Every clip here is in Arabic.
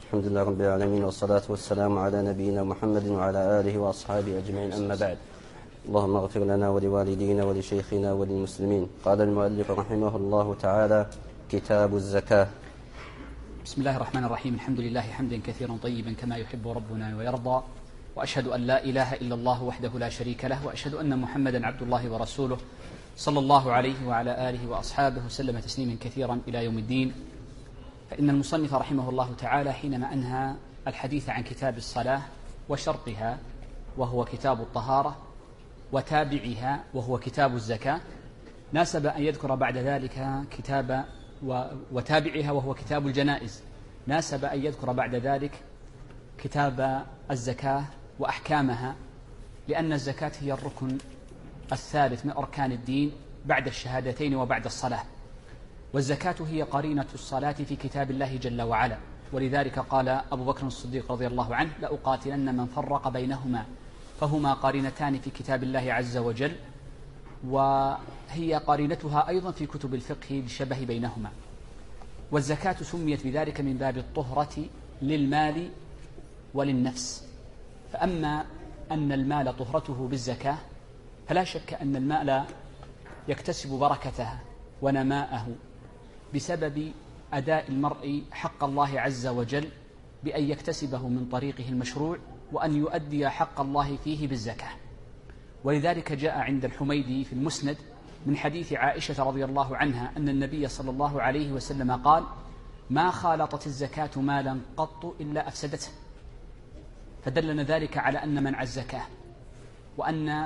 الحمد لله رب العالمين، والصلاة والسلام على نبينا محمد وعلى آله وأصحابه أجمعين، أما بعد. اللهم اغفر لنا ولوالدينا ولشيخنا وللمسلمين. قال المؤلف رحمه الله تعالى: كتاب الزكاة. بسم الله الرحمن الرحيم. الحمد لله حمدا كثيرا طيبا كما يحب ربنا ويرضى، وأشهد أن لا إله إلا الله وحده لا شريك له، وأشهد أن محمدا عبد الله ورسوله صلى الله عليه وعلى آله وأصحابه وسلم تسليما كثيرا إلى يوم الدين. فإن المصنف رحمه الله تعالى حينما أنهى الحديث عن كتاب الصلاة وشرطها وهو كتاب الطهارة، وتابعها وهو كتاب الزكاة، ناسب أن يذكر بعد ذلك كتاب وتابعها وهو كتاب الجنائز، ناسب أن يذكر بعد ذلك كتاب الزكاة وأحكامها، لأن الزكاة هي الركن الثالث من أركان الدين بعد الشهادتين وبعد الصلاة، والزكاة هي قرينة الصلاة في كتاب الله جل وعلا. ولذلك قال أبو بكر الصديق رضي الله عنه: لأقاتلن من فرق بينهما فهما قرينتان في كتاب الله عز وجل، وهي قرينتها أيضا في كتب الفقه للشبه بينهما. والزكاة سميت بذلك من باب الطهرة للمال وللنفس. فأما أن المال طهرته بالزكاة، فلا شك أن المال يكتسب بركته ونماءه بسبب أداء المرء حق الله عز وجل بأن يكتسبه من طريقه المشروع، وأن يؤدي حق الله فيه بالزكاة. ولذلك جاء عند الحميدي في المسند من حديث عائشة رضي الله عنها أن النبي صلى الله عليه وسلم قال: ما خالطت الزكاة مالا قط إلا أفسدته. فدلنا ذلك على أن منع الزكاة وأن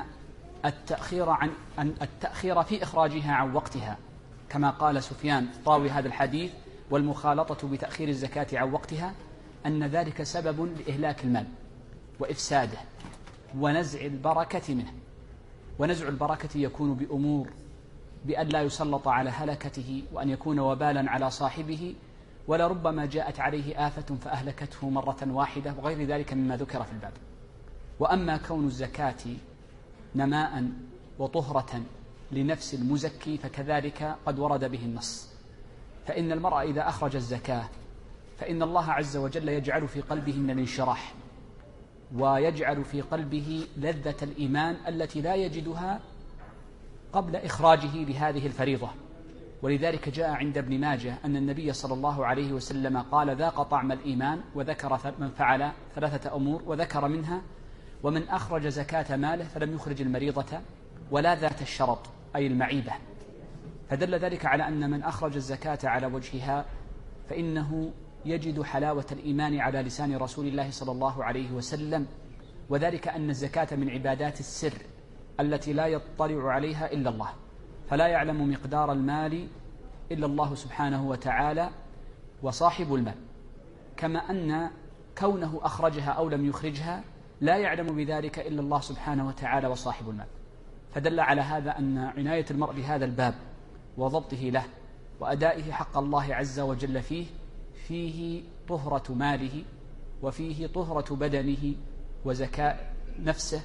التأخير في إخراجها عن وقتها، كما قال سفيان راوي هذا الحديث: والمخالطة بتأخير الزكاة عن وقتها، أن ذلك سبب لإهلاك المال وإفساده ونزع البركة منه. ونزع البركة يكون بأمور: بأن لا يسلط على هلكته، وأن يكون وبالا على صاحبه، ولربما جاءت عليه آفة فأهلكته مرة واحدة، وغير ذلك مما ذكر في الباب. وأما كون الزكاة نماء وطهرة لنفس المزكي فكذلك قد ورد به النص. فإن المرء إذا أخرج الزكاة فإن الله عز وجل يجعل في قلبه من الانشراح، ويجعل في قلبه لذة الإيمان التي لا يجدها قبل إخراجه لهذه الفريضة. ولذلك جاء عند ابن ماجه أن النبي صلى الله عليه وسلم قال: ذاق طعم الإيمان، وذكر من فعل 3 أمور، وذكر منها: ومن أخرج زكاة ماله فلم يخرج المريضة ولا ذات الشرط، أي المعيبة. فدل ذلك على أن من أخرج الزكاة على وجهها فإنه يجد حلاوة الإيمان على لسان رسول الله صلى الله عليه وسلم، وذلك أن الزكاة من عبادات السر التي لا يطلع عليها إلا الله، فلا يعلم مقدار المال إلا الله سبحانه وتعالى وصاحب المال، كما أن كونه أخرجها أو لم يخرجها لا يعلم بذلك إلا الله سبحانه وتعالى وصاحب المال. فدل على هذا أن عناية المرء بهذا الباب وضبطه له وأدائه حق الله عز وجل فيه طهرة ماله، وفيه طهرة بدنه، وزكاة نفسه،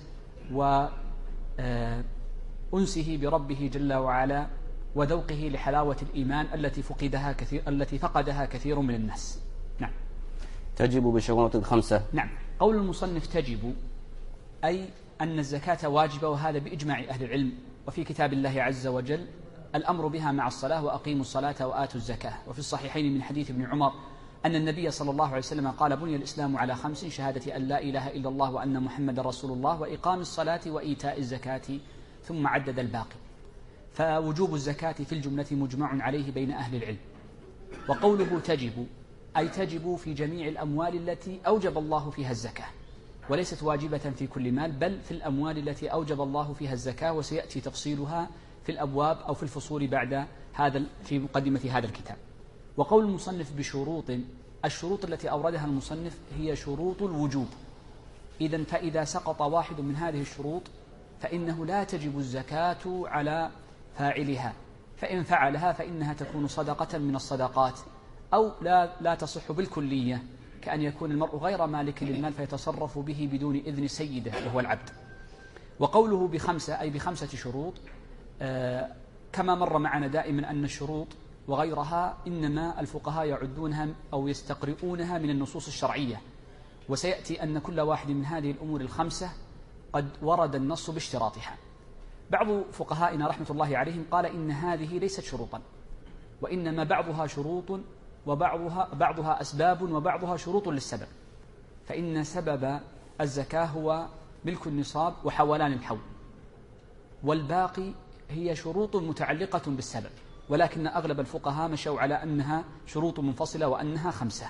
وأنسه بربه جل وعلا، وذوقه لحلاوة الإيمان التي فقدها كثير من الناس. نعم. تجب بشروط 5. نعم. قول المصنف تجب أي أن الزكاة واجبة، وهذا بإجماع أهل العلم، وفي كتاب الله عز وجل الأمر بها مع الصلاة: وأقيموا الصلاة وآتوا الزكاة. وفي الصحيحين من حديث ابن عمر أن النبي صلى الله عليه وسلم قال: بني الإسلام على 5: شهادة أن لا إله إلا الله وأن محمد رسول الله، وإقام الصلاة وإيتاء الزكاة، ثم عدد الباقي. فوجوب الزكاة في الجملة مجمع عليه بين أهل العلم. وقوله تجب أي تجب في جميع الأموال التي أوجب الله فيها الزكاة، وليست واجبة في كل مال، بل في الأموال التي أوجب الله فيها الزكاة، وسيأتي تفصيلها في الأبواب أو في الفصول بعد هذا في مقدمة هذا الكتاب. وقول المصنف بشروط: الشروط التي أوردها المصنف هي شروط الوجوب. فإذا سقط واحد من هذه الشروط فإنه لا تجب الزكاة على فاعلها، فإن فعلها فإنها تكون صدقة من الصدقات، أو لا تصح بالكلية، كأن يكون المرء غير مالك للمال فيتصرف به بدون إذن سيده وهو العبد. وقوله ب5 أي ب5 شروط، كما مر معنا دائما أن الشروط وغيرها إنما الفقهاء يعدونها أو يستقرؤونها من النصوص الشرعية، وسيأتي أن كل واحد من هذه الأمور الخمسة قد ورد النص باشتراطها. بعض فقهائنا رحمة الله عليهم قال إن هذه ليست شروطا، وإنما بعضها شروط وبعضها أسباب وبعضها شروط للسبب، فإن سبب الزكاة هو ملك النصاب وحولان الحول، والباقي هي شروط متعلقة بالسبب، ولكن أغلب الفقهاء مشوا على أنها شروط منفصلة وأنها 5.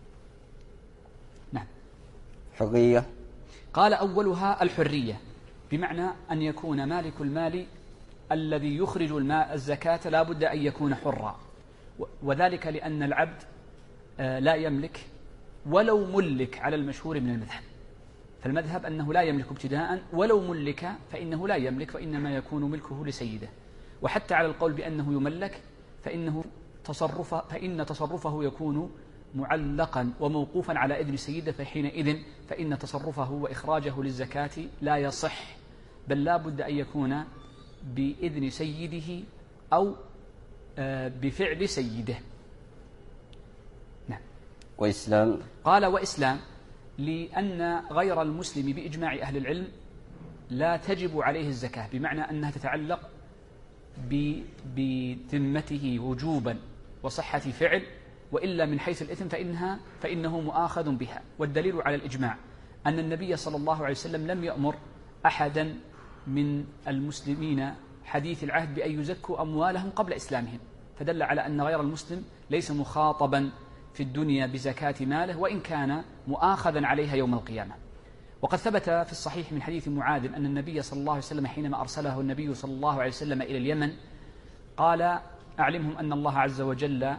نعم. حرية. قال أولها الحرية، بمعنى أن يكون مالك المال الذي يخرج الزكاة لا بد أن يكون حرا، وذلك لأن العبد لا يملك ولو ملك على المشهور من المذهب، فالمذهب أنه لا يملك ابتداء، ولو ملك فإنه لا يملك، فإنما يكون ملكه لسيده. وحتى على القول بأنه يملك فإن تصرفه يكون معلقا وموقوفا على إذن سيده، فحينئذ فإن تصرفه وإخراجه للزكاة لا يصح، بل لا بد أن يكون بإذن سيده أو بفعل سيده. نعم. وإسلام. قال وإسلام، لأن غير المسلم بإجماع أهل العلم لا تجب عليه الزكاة، بمعنى أنها تتعلق بذمته وجوبا وصحة فعل، وإلا من حيث الإثم فإنه مؤاخذ بها. والدليل على الإجماع أن النبي صلى الله عليه وسلم لم يأمر أحدا من المسلمين حديث العهد بأن يزكوا أموالهم قبل إسلامهم، فدل على أن غير المسلم ليس مخاطبا في الدنيا بزكاة ماله، وإن كان مؤاخذا عليها يوم القيامة. وقد ثبت في الصحيح من حديث معاذ أن النبي صلى الله عليه وسلم حينما أرسله النبي صلى الله عليه وسلم إلى اليمن قال: أعلمهم أن الله عز وجل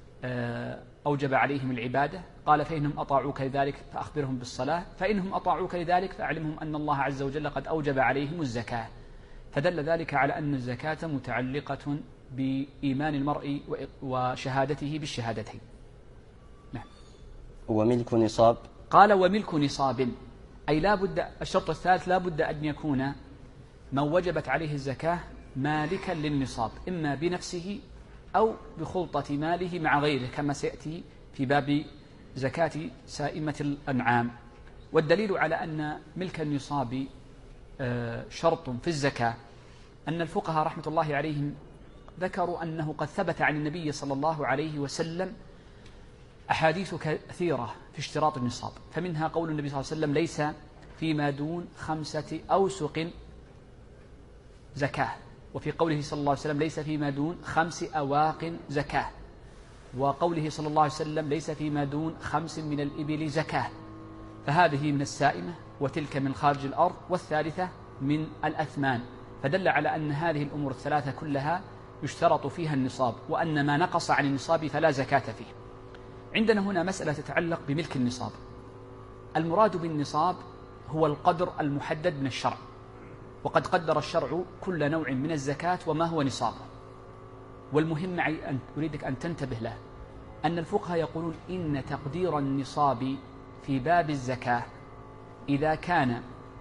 أوجب عليهم العبادة. قال: فإنهم أطاعوك لذلك فأخبرهم بالصلاة، فإنهم أطاعوك لذلك فأعلمهم أن الله عز وجل قد أوجب عليهم الزكاة. فدل ذلك على أن الزكاة متعلقة بإيمان المرء وشهادته بالشهادتين. نعم. وملك نصاب. قال: وملك نصاب، أي لا بد، الشرط الثالث لا بد أن يكون من وجبت عليه الزكاة مالكا للنصاب، إما بنفسه أو بخلطة ماله مع غيره، كما سيأتي في باب زكاة سائمة الأنعام. والدليل على أن ملك النصاب شرط في الزكاة أن الفقهاء رحمة الله عليهم ذكروا أنه قد ثبت عن النبي صلى الله عليه وسلم أحاديث كثيرة في اشتراط النصاب، فمنها قول النبي صلى الله عليه وسلم: ليس فيما دون 5 أوسق زكاة، وفي قوله صلى الله عليه وسلم: ليس فيما دون 5 أواق زكاة، وقوله صلى الله عليه وسلم: ليس فيما دون 5 من الإبل زكاة. فهذه من السائمة، وتلك من خارج الأرض، والثالثة من الأثمان، فدل على أن هذه الأمور الثلاثة كلها يشترط فيها النصاب، وأن ما نقص عن النصاب فلا زكاة فيه. عندنا هنا مسألة تتعلق بملك النصاب. المراد بالنصاب هو القدر المحدد من الشرع، وقد قدر الشرع كل نوع من الزكاة وما هو نصابه. والمهم أن أريدك أن تنتبه له أن الفقهاء يقولون إن تقدير النصاب في باب الزكاة إذا كان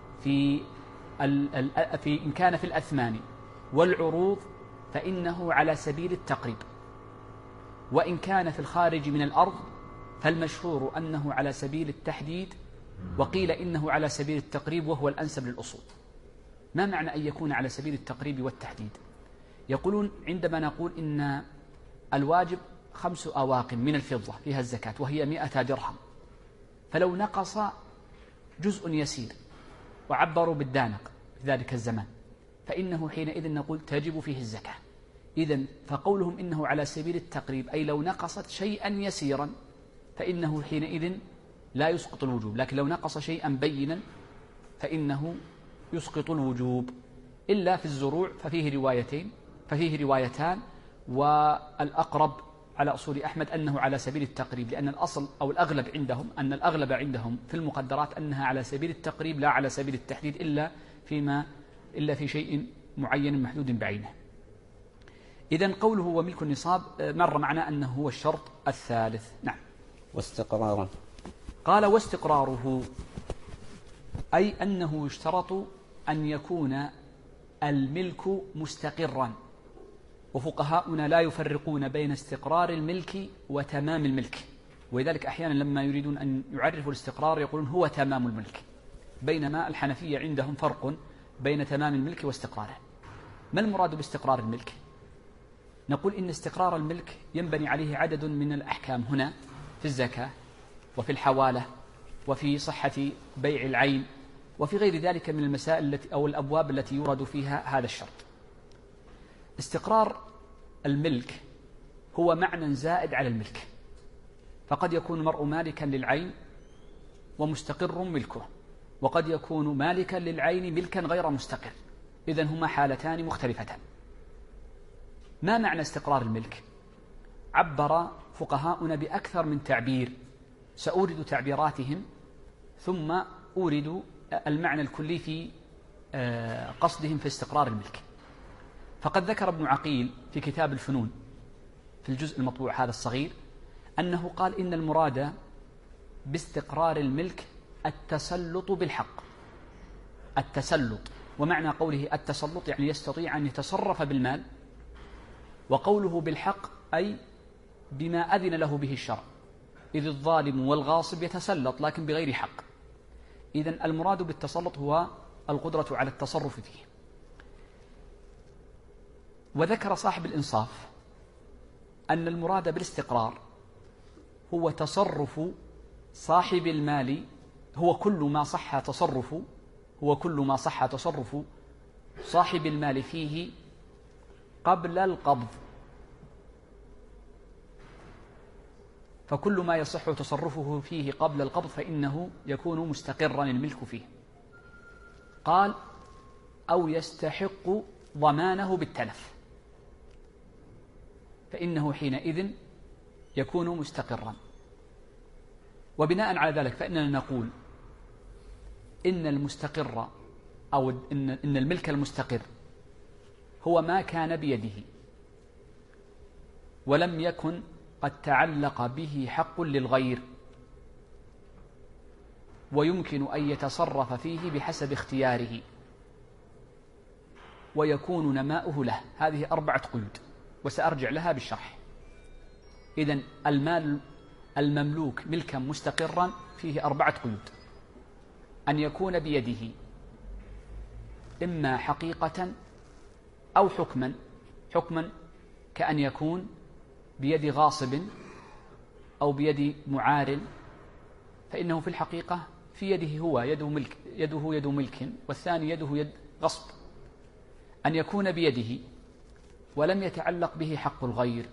إن كان في الأثمان والعروض فإنه على سبيل التقريب، وإن كان في الخارج من الأرض فالمشهور أنه على سبيل التحديد، وقيل إنه على سبيل التقريب وهو الأنسب للأصول. ما معنى أن يكون على سبيل التقريب والتحديد؟ يقولون عندما نقول إن الواجب 5 أواق من الفضة فيها الزكاة وهي 100 درهم، فلو نقص جزء يسير وعبروا بالدانق في ذلك الزمان فإنه حينئذ نقول تجب فيه الزكاة. إذن فقولهم إنه على سبيل التقريب أي لو نقصت شيئا يسيرا فإنه حينئذ لا يسقط الوجوب، لكن لو نقص شيئا بينا فإنه يسقط الوجوب، إلا في الزروع ففيه روايتان، والأقرب على أصول أحمد أنه على سبيل التقريب، لأن الأصل أو الأغلب عندهم أن الأغلب عندهم في المقدرات أنها على سبيل التقريب لا على سبيل التحديد، إلا في شيء معين محدود بعينه. إذن قوله وملك النصاب مر معنا أنه هو الشرط الثالث. نعم. واستقراره. قال: واستقراره، أي أنه يشترط أن يكون الملك مستقرا، وفقهاؤنا لا يفرقون بين استقرار الملك وتمام الملك، ولذلك أحيانا لما يريدون أن يعرفوا الاستقرار يقولون هو تمام الملك، بينما الحنفية عندهم فرق بين تمام الملك واستقراره. ما المراد باستقرار الملك؟ نقول إن استقرار الملك ينبني عليه عدد من الأحكام هنا في الزكاة وفي الحوالة وفي صحة بيع العين وفي غير ذلك من المسائل التي أو الأبواب التي يورد فيها هذا الشرط. استقرار الملك هو معنى زائد على الملك، فقد يكون المرء مالكا للعين ومستقر ملكه، وقد يكون مالكا للعين ملكا غير مستقر، إذن هما حالتان مختلفتان. ما معنى استقرار الملك؟ عبر فقهاؤنا بأكثر من تعبير، سأورد تعبيراتهم ثم أورد المعنى الكلي في قصدهم في استقرار الملك. فقد ذكر ابن عقيل في كتاب الفنون في الجزء المطبوع هذا الصغير أنه قال إن المراد باستقرار الملك التسلط بالحق. التسلط، ومعنى قوله التسلط يعني يستطيع أن يتصرف بالمال، وقوله بالحق أي بما أذن له به الشرع، إذ الظالم والغاصب يتسلط لكن بغير حق. إذن المراد بالتسلط هو القدرة على التصرف فيه. وذكر صاحب الإنصاف أن المراد بالاستقرار هو تصرف صاحب المال، هو كل ما صح تصرف صاحب المال فيه قبل القبض، فكل ما يصح تصرفه فيه قبل القبض فإنه يكون مستقرا الملك فيه. قال أو يستحق ضمانه بالتلف، فإنه حينئذ يكون مستقرا. وبناء على ذلك فإننا نقول إن المستقر أو إن الملك المستقر هو ما كان بيده ولم يكن قد تعلق به حق للغير، ويمكن أن يتصرف فيه بحسب اختياره ويكون نماؤه له. هذه 4 قيود وسأرجع لها بالشرح. إذن المال المملوك ملكا مستقرا فيه 4 قيود: أن يكون بيده إما حقيقة أو حكما كأن يكون بيد غاصب أو بيد معار، فإنه في الحقيقة في يده هو يده يد ملك والثاني يده يد غصب. أن يكون بيده ولم يتعلق به حق الغير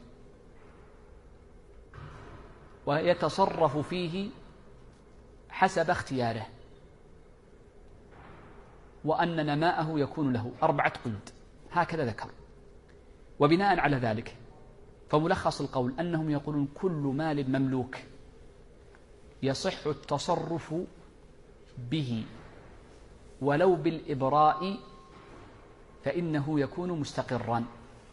ويتصرف فيه حسب اختياره، وأن نماءه يكون له 4 قيود. هكذا ذكر. وبناء على ذلك فملخص القول أنهم يقولون كل مال مملوك يصح التصرف به ولو بالإبراء فإنه يكون مستقرا.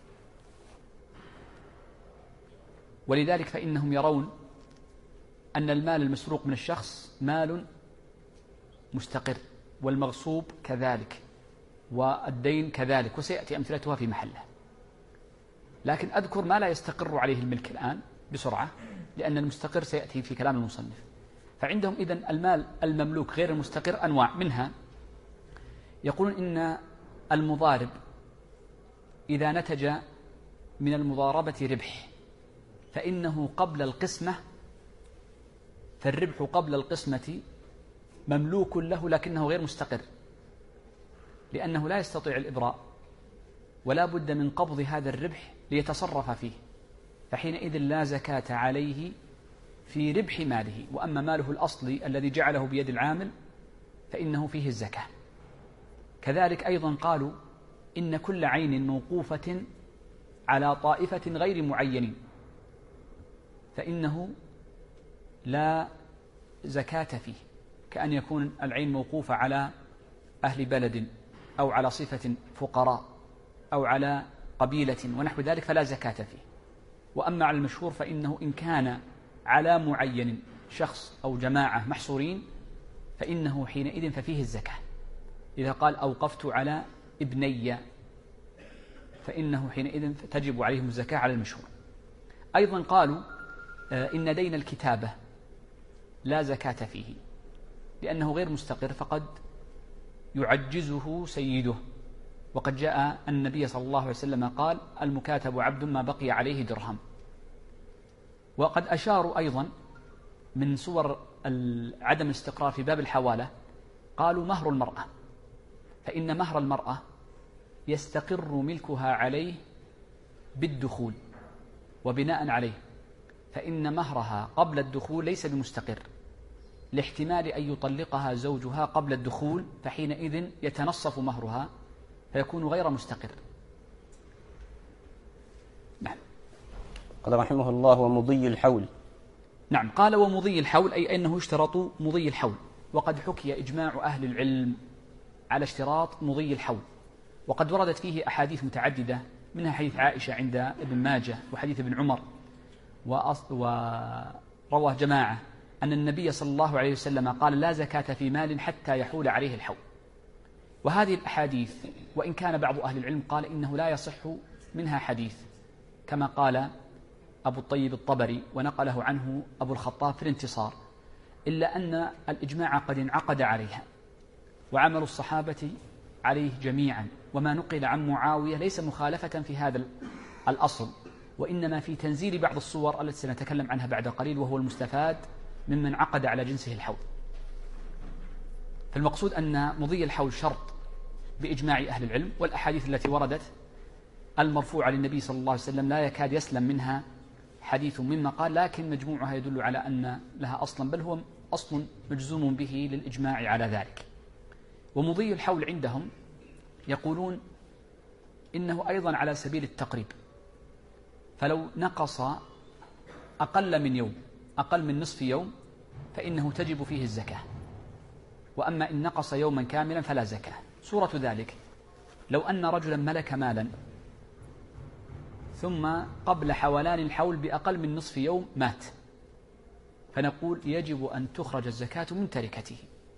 ولذلك فإنهم يرون أن المال المسروق من الشخص مال مستقر، والمغصوب كذلك، والدين كذلك، وسيأتي أمثلتها في محله. لكن أذكر ما لا يستقر عليه الملك الآن بسرعة، لأن المستقر سيأتي في كلام المصنف. فعندهم إذن المال المملوك غير المستقر أنواع، منها يقولون إن المضارب إذا نتج من المضاربة ربح فإنه قبل القسمة، فالربح قبل القسمة مملوك له لكنه غير مستقر، لأنه لا يستطيع الإبراء ولا بد من قبض هذا الربح ليتصرف فيه، فحينئذ لا زكاة عليه في ربح ماله. وأما ماله الأصلي الذي جعله بيد العامل فإنه فيه الزكاة. كذلك أيضا قالوا إن كل عين موقوفة على طائفة غير معين فإنه لا زكاة فيه، كأن يكون العين موقوفة على أهل بلد أو على صفة فقراء أو على قبيلة ونحو ذلك فلا زكاة فيه. وأما على المشهور فإنه إن كان على معين شخص أو جماعة محصورين فإنه حينئذ ففيه الزكاة. إذا قال أوقفت على ابني فإنه حينئذ تجب عليهم الزكاة على المشهور. أيضا قالوا إن دين الكتابة لا زكاة فيه لأنه غير مستقر فقد يعجزه سيده، وقد جاء النبي صلى الله عليه وسلم قال المكاتب عبد ما بقي عليه درهم. وقد أشاروا أيضا من صور عدم الاستقرار في باب الحوالة، قالوا مهر المرأة، فإن مهر المرأة يستقر ملكها عليه بالدخول، وبناء عليه فإن مهرها قبل الدخول ليس بمستقر لاحتمال أن يطلقها زوجها قبل الدخول، فحينئذ يتنصف مهرها فيكون غير مستقر. نعم. قال رحمه الله ومضي الحول. نعم، قال ومضي الحول أي أنه اشترطوا مضي الحول، وقد حكي إجماع أهل العلم على اشتراط مضي الحول، وقد وردت فيه أحاديث متعددة، منها حديث عائشة عند ابن ماجه وحديث ابن عمر، ورواه جماعة أن النبي صلى الله عليه وسلم قال لا زكاة في مال حتى يحول عليه الحول. وهذه الأحاديث وإن كان بعض أهل العلم قال إنه لا يصح منها حديث، كما قال أبو الطيب الطبري ونقله عنه أبو الخطاب في الانتصار، إلا أن الإجماع قد انعقد عليها وعمل الصحابة عليه جميعا، وما نقل عن معاوية ليس مخالفة في هذا الأصل، وإنما في تنزيل بعض الصور التي سنتكلم عنها بعد قليل، وهو المستفاد ممن عقد على جنسه الحول. فالمقصود أن مضي الحول شرط بإجماع أهل العلم، والأحاديث التي وردت المرفوعة للنبي صلى الله عليه وسلم لا يكاد يسلم منها حديث مما قال، لكن مجموعها يدل على أن لها أصلا، بل هو أصل مجزوم به للإجماع على ذلك. ومضي الحول عندهم يقولون إنه أيضا على سبيل التقريب، فلو نقص أقل من يوم، أقل من نصف يوم، فإنه تجب فيه الزكاة، وأما إن نقص يوما كاملا فلا زكاة. صورة ذلك لو أن رجلا ملك مالا ثم قبل حولان الحول بأقل من نصف يوم مات، فنقول يجب أن تخرج الزكاة من تركته،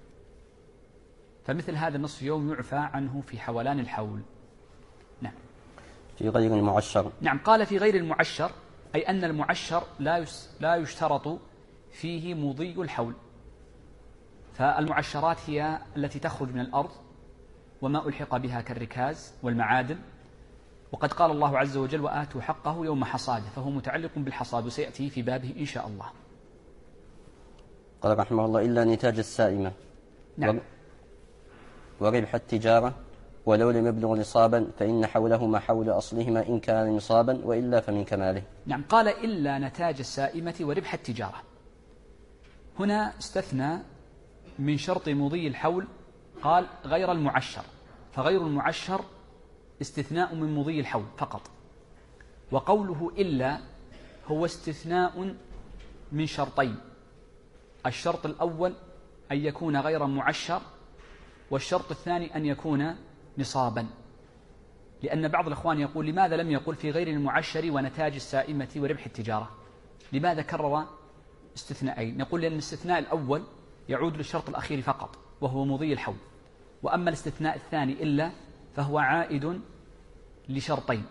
فمثل هذا النصف يوم يعفى عنه في حولان الحول. نعم. في غير المعشر. نعم، قال في غير المعشر أي أن المعشر لا يشترط فيه مضي الحول، فالمعشرات هي التي تخرج من الأرض وما ألحق بها كالركاز والمعادن، وقد قال الله عز وجل وآتوا حقه يوم حصاده، فهو متعلق بالحصاد وسيأتي في بابه إن شاء الله. قال رحمه الله إلا نتاج السائمة. نعم. وربح التجارة ولو لم يبلغ نصابا فإن حولهما حول أصلهما إن كان نصابا وإلا فمن كماله. نعم، قال إلا نتاج السائمة وربح التجارة. هنا استثنى من شرط مضي الحول، قال غير المعشر، فغير المعشر استثناء من مضي الحول فقط، وقوله إلا هو استثناء من شرطين: الشرط الأول أن يكون غير معشر، والشرط الثاني أن يكون نصابا. لأن بعض الأخوان يقول لماذا لم يقل في غير المعشر ونتاج السائمة وربح التجارة، لماذا كرر استثناءين؟ نقول لأن الاستثناء الأول يعود للشرط الأخير فقط وهو مضي الحول، وأما الاستثناء الثاني إلا فهو عائد لشرطين،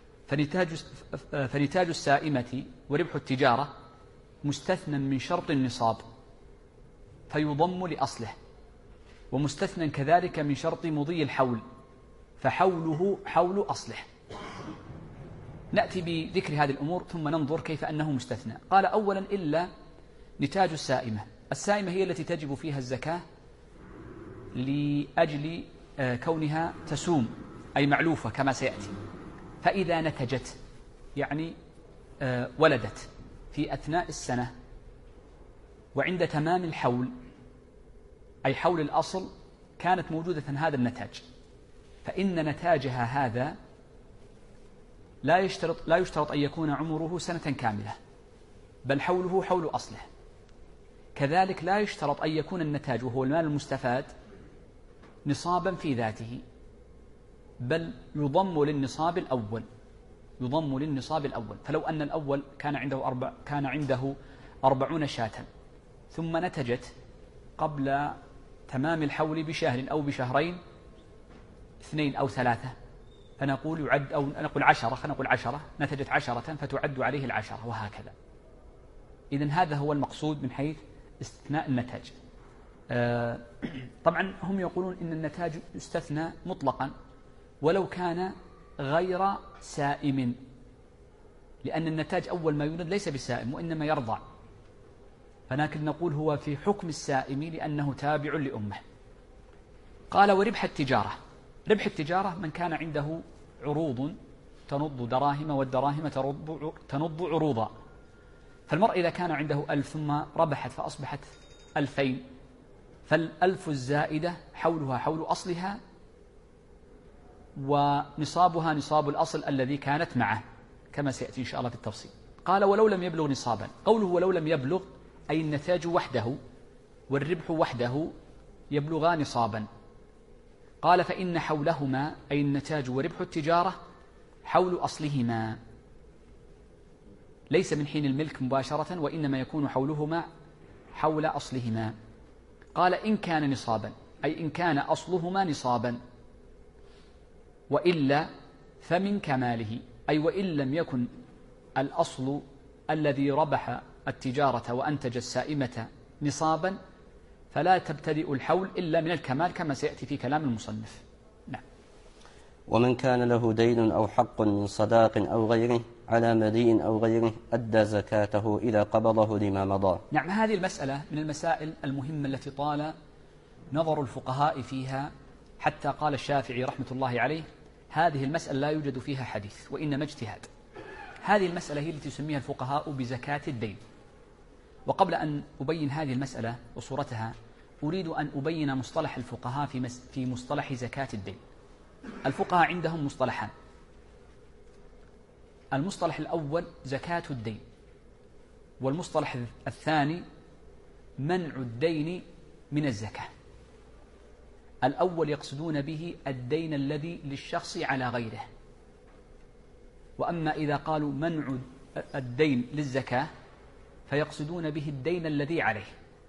فنتاج السائمة وربح التجارة مستثنى من شرط النصاب فيضم لأصله، ومستثنى كذلك من شرط مضي الحول فحوله حول أصله. نأتي بذكر هذه الأمور ثم ننظر كيف أنه مستثنى. قال أولا إلا نتاج السائمة. السائمة هي التي تجب فيها الزكاة لأجل كونها تسوم أي معلوفة كما سيأتي، فإذا نتجت يعني ولدت في أثناء السنة وعند تمام الحول أي حول الأصل كانت موجودة هذا النتاج، فإن نتاجها هذا لا يشترط أن يكون عمره سنة كاملة، بل حوله حول أصله. كذلك لا يشترط أن يكون النتاج وهو المال المستفاد نصابا في ذاته، بل يضم للنصاب الأول. فلو أن الأول كان عنده 40 شاة ثم نتجت قبل تمام الحول بشهر أو بشهرين 2 أو 3، فنقول يعد، أو نقول 10، خلينا نقول 10 نتجت 10 فتعد عليه 10 وهكذا. إذن هذا هو المقصود من حيث استثناء النتاج. طبعا هم يقولون إن النتاج يستثنى مطلقا ولو كان غير سائم، لأن النتاج أول ما يولد ليس بسائم وإنما يرضع، فلكن نقول هو في حكم السائم لأنه تابع لأمه. قال وربح التجارة. ربح التجارة من كان عنده عروض تنض دراهم والدراهم تنض عروضا، فالمرء إذا كان عنده 1000 ثم ربحت فأصبحت 2000، فال1000 الزائدة حولها حول أصلها ونصابها نصاب الأصل الذي كانت معه كما سيأتي إن شاء الله في التفصيل. قال ولو لم يبلغ نصابا. قوله ولو لم يبلغ أي النتاج وحده والربح وحده يبلغان نصابا. قال فإن حولهما أي النتاج وربح التجارة حول أصلهما، ليس من حين الملك مباشرة وإنما يكون حولهما حول أصلهما. قال إن كان نصابا أي إن كان أصلهما نصابا، وإلا فمن كماله أي وإن لم يكن الأصل الذي ربح التجارة وأنتج السائمة نصابا فلا تبتدئ الحول إلا من الكمال كما سيأتي في كلام المصنف. نعم. ومن كان له دين أو حق من صداق أو غيره على مليء أو غيره أدى زكاته إذا قبضه لما مضى. نعم، هذه المسألة من المسائل المهمة التي طال نظر الفقهاء فيها، حتى قال الشافعي رحمة الله عليه هذه المسألة لا يوجد فيها حديث وإنما اجتهاد. هذه المسألة هي التي يسميها الفقهاء بزكاة الدين. وقبل أن أبين هذه المسألة وصورتها أريد أن أبين مصطلح الفقهاء في مصطلح زكاة الدين. الفقهاء عندهم مصطلحان: المصطلح الأول زكاة الدين، والمصطلح الثاني منع الدين من الزكاة. الأول يقصدون به الدين الذي للشخص على غيره، وأما إذا قالوا منع الدين للزكاة فيقصدون به الدين الذي عليه.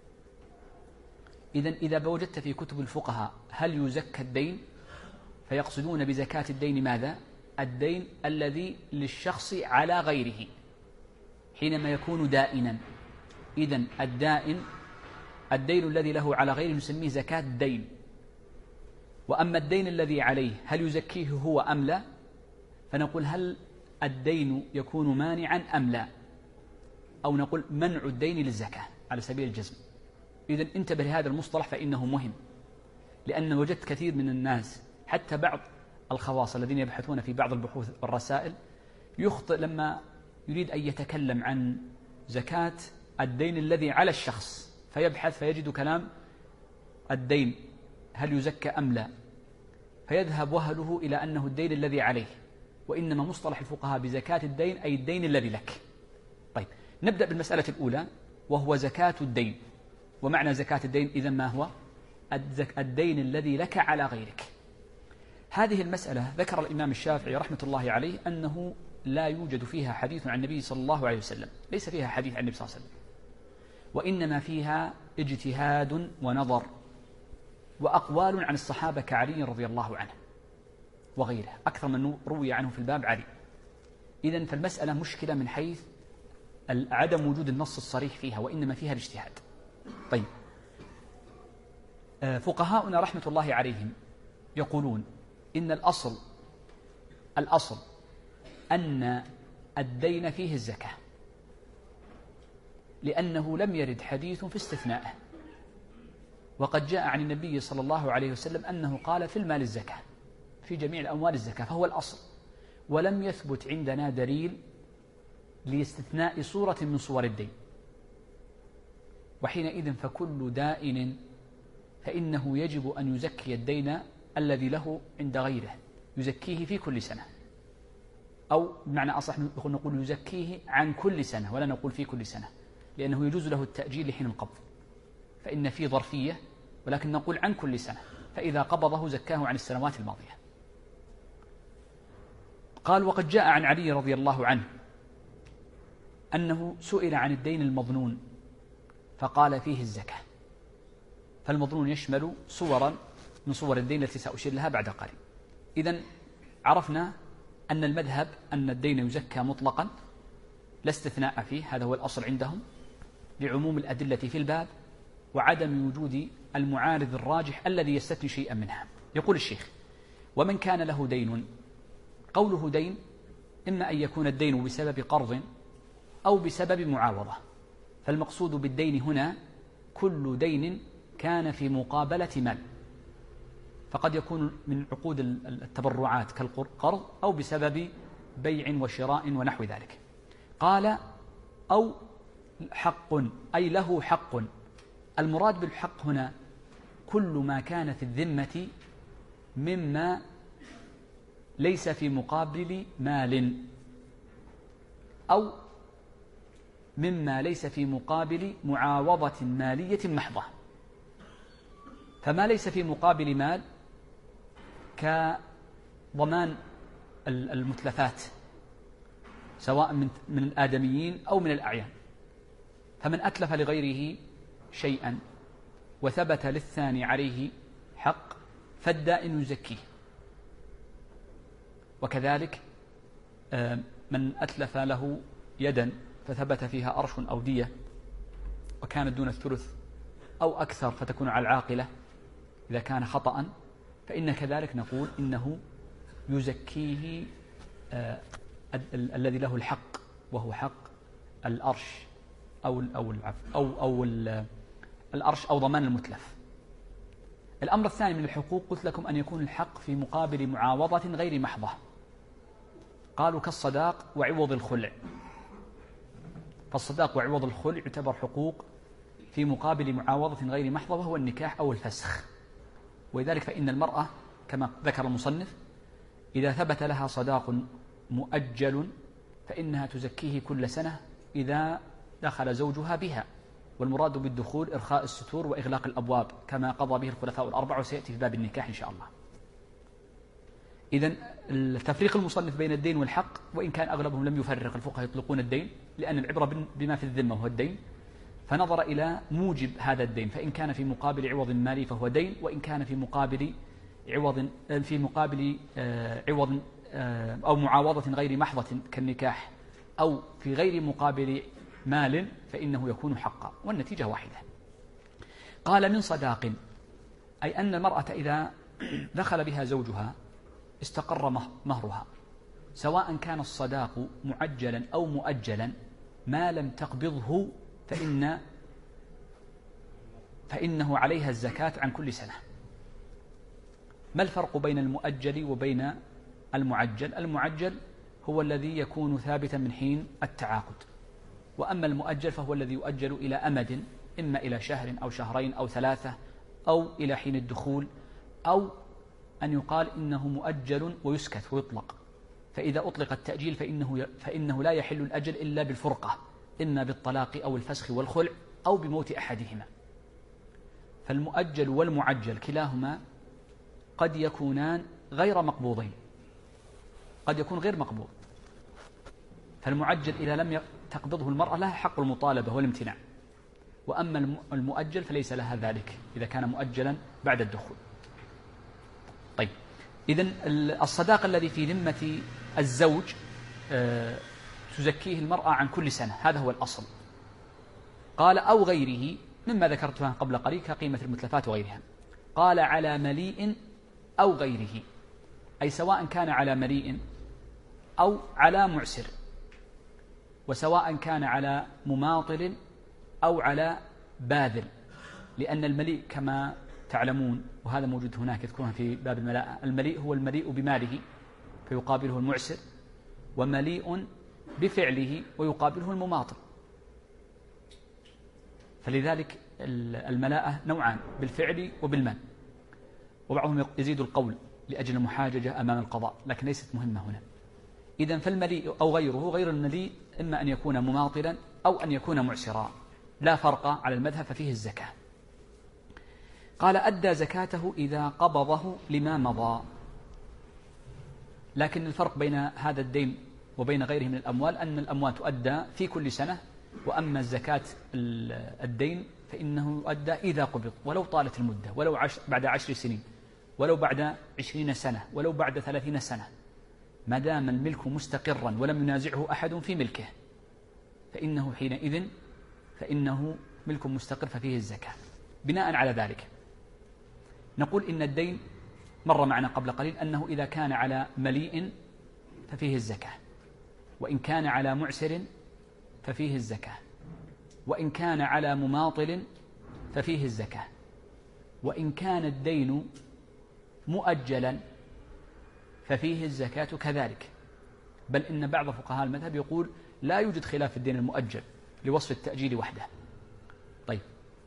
إذا وجدت في كتب الفقهاء هل يزكى الدين فيقصدون بزكاة الدين ماذا؟ الدين الذي للشخص على غيره حينما يكون دائنا. إذن الدين الذي له على غيره نسميه زكاة الدين. وأما الدين الذي عليه هل يزكيه هو أم لا، فنقول هل الدين يكون مانعا أم لا، أو نقول منع الدين للزكاة على سبيل الجزم. إذن انتبه لهذا المصطلح فإنه مهم، لأن وجدت كثير من الناس حتى بعض الخواص الذين يبحثون في بعض البحوث والرسائل يخطئ لما يريد أن يتكلم عن زكاة الدين الذي على الشخص، فيبحث فيجد كلام الدين هل يزكى أم لا، فيذهب وهله إلى أنه الدين الذي عليه، وإنما مصطلح الفقهاء بزكاة الدين أي الدين الذي لك. طيب، نبدأ بالمسألة الأولى وهو زكاة الدين. ومعنى زكاة الدين إذن ما هو؟ الدين الذي لك على غيرك. هذه المسألة ذكر الإمام الشافعي رحمة الله عليه أنه لا يوجد فيها حديث عن النبي صلى الله عليه وسلم، ليس فيها حديث عن النبي صلى الله عليه وسلم، وإنما فيها اجتهاد ونظر وأقوال عن الصحابة كعلي رضي الله عنه وغيره، أكثر من روي عنه في الباب علي. إذن فالمسألة مشكلة من حيث عدم وجود النص الصريح فيها، وإنما فيها الاجتهاد. طيب، فقهاؤنا رحمة الله عليهم يقولون إن الأصل أن الدين فيه الزكاة، لأنه لم يرد حديث في استثنائه، وقد جاء عن النبي صلى الله عليه وسلم أنه قال في المال الزكاة، في جميع الأموال الزكاة، فهو الأصل. ولم يثبت عندنا دليل لاستثناء صورة من صور الدين، وحينئذ فكل دائن فإنه يجب أن يزكي الدين الذي له عند غيره، يزكيه في كل سنة، أو بمعنى أصح نقول يزكيه عن كل سنة ولا نقول في كل سنة، لأنه يجوز له التأجيل لحين القبض، فإن في ظرفية، ولكن نقول عن كل سنة، فإذا قبضه زكاه عن السنوات الماضية. قال وقد جاء عن علي رضي الله عنه أنه سئل عن الدين المظنون فقال فيه الزكاة. فالمظنون يشمل صورا من صور الدين التي سأشير لها بعد قليل. إذن عرفنا أن المذهب أن الدين يزكى مطلقا لا استثناء فيه، هذا هو الأصل عندهم لعموم الأدلة في الباب وعدم وجود المعارض الراجح الذي يستثني شيئا منها. يقول الشيخ: ومن كان له دين، قوله دين إما أن يكون الدين بسبب قرض أو بسبب معاوضة، فالمقصود بالدين هنا كل دين كان في مقابلة مال، فقد يكون من عقود التبرعات كالقرض أو بسبب بيع وشراء ونحو ذلك. قال: أو حق أي له حق. المراد بالحق هنا كل ما كان في الذمة مما ليس في مقابل مال، أو مما ليس في مقابل معاوضة مالية محضة. فما ليس في مقابل مال كضمان المتلفات سواء من الآدميين أو من الأعيان، فمن أتلف لغيره شيئا وثبت للثاني عليه حق فالدائن يزكيه. وكذلك من أتلف له يدا فثبت فيها أرش أو دية وكانت دون الثلث أو أكثر فتكون على العاقلة إذا كان خطأ، فإن كذلك نقول إنه يزكيه الذي له الحق، وهو حق الأرش أو الأرش أو ضمان المتلف. الأمر الثاني من الحقوق قلت لكم أن يكون الحق في مقابل معاوضة غير محضة، قالوا كالصداق وعوض الخلع. فالصداق وعوض الخلع يعتبر حقوق في مقابل معاوضة غير محضة، وهو النكاح أو الفسخ. ولذلك فإن المرأة كما ذكر المصنف إذا ثبت لها صداق مؤجل فإنها تزكيه كل سنة إذا دخل زوجها بها، والمراد بالدخول إرخاء الستور وإغلاق الأبواب كما قضى به الخلفاء الأربعة، وسيأتي في باب النكاح إن شاء الله. إذن التفريق المصنف بين الدين والحق، وإن كان أغلبهم لم يفرق، الفقهاء يطلقون الدين لأن العبرة بما في الذمة وهو الدين، فنظر إلى موجب هذا الدين، فإن كان في مقابل عوض مالي فهو دين، وإن كان في مقابل عوض أو معاوضة غير محضة كالنكاح أو في غير مقابل مال فإنه يكون حقا، والنتيجة واحدة. قال: من صداق، أي أن المرأة إذا دخل بها زوجها استقر مهرها، سواء كان الصداق معجلا أو مؤجلا، ما لم تقبضه فإنه عليها الزكاة عن كل سنة. ما الفرق بين المؤجل وبين المعجل؟ المعجل هو الذي يكون ثابتا من حين التعاقد، وأما المؤجل فهو الذي يؤجل إلى أمد، إما إلى شهر أو شهرين أو ثلاثة أو إلى حين الدخول، أو أن يقال إنه مؤجل ويسكت ويطلق. فإذا أطلق التأجيل فإنه لا يحل الأجل إلا بالفرقة، إما بالطلاق أو الفسخ والخلع أو بموت أحدهما. فالمؤجل والمعجل كلاهما قد يكونان غير مقبوضين، قد يكون غير مقبوض. فالمعجل إذا لم تقبضه المرأة لها حق المطالبة والامتناع، وأما المؤجل فليس لها ذلك إذا كان مؤجلا بعد الدخول. طيب، إذن الصداق الذي في ذمة الزوج تزكيه المرأة عن كل سنة، هذا هو الأصل. قال: أو غيره مما ذكرتها قبل قليل كقيمة المتلفات وغيرها. قال: على مليء أو غيره، أي سواء كان على مليء أو على معسر، وسواء كان على مماطل أو على باذل، لأن المليء كما تعلمون وهذا موجود هناك يذكرها في باب الملاءة، المليء هو المليء بماله فيقابله المعسر، ومليء بفعله ويقابله المماطل. فلذلك الملاءة نوعان، بالفعل وبالمال، وبعضهم يزيد القول لأجل المحاججة أمام القضاء، لكن ليست مهمة هنا. إذن فالمليء أو غيره، غير المليء إما أن يكون مماطلا أو أن يكون معسرا، لا فرق على المذهب ففيه الزكاة. قال: أدى زكاته إذا قبضه لما مضى. لكن الفرق بين هذا الدين وبين غيره من الأموال أن الأموال تؤدى في كل سنة، وأما الزكاة الدين فإنه يؤدى إذا قبض، ولو طالت المدة، ولو بعد 10 سنين، ولو بعد 20 سنة، ولو بعد 30 سنة، ما دام الملك مستقرا ولم ينازعه أحد في ملكه فإنه حينئذ ملك مستقر ففيه الزكاة. بناء على ذلك نقول إن الدين مر معنا قبل قليل أنه إذا كان على مليء ففيه الزكاة، وإن كان على معسر ففيه الزكاة، وإن كان على مماطل ففيه الزكاة، وإن كان الدين مؤجلا ففيه الزكاة كذلك. بل إن بعض فقهاء المذهب يقول لا يوجد خلاف في الدين المؤجل لوصف التأجيل وحده. طيب،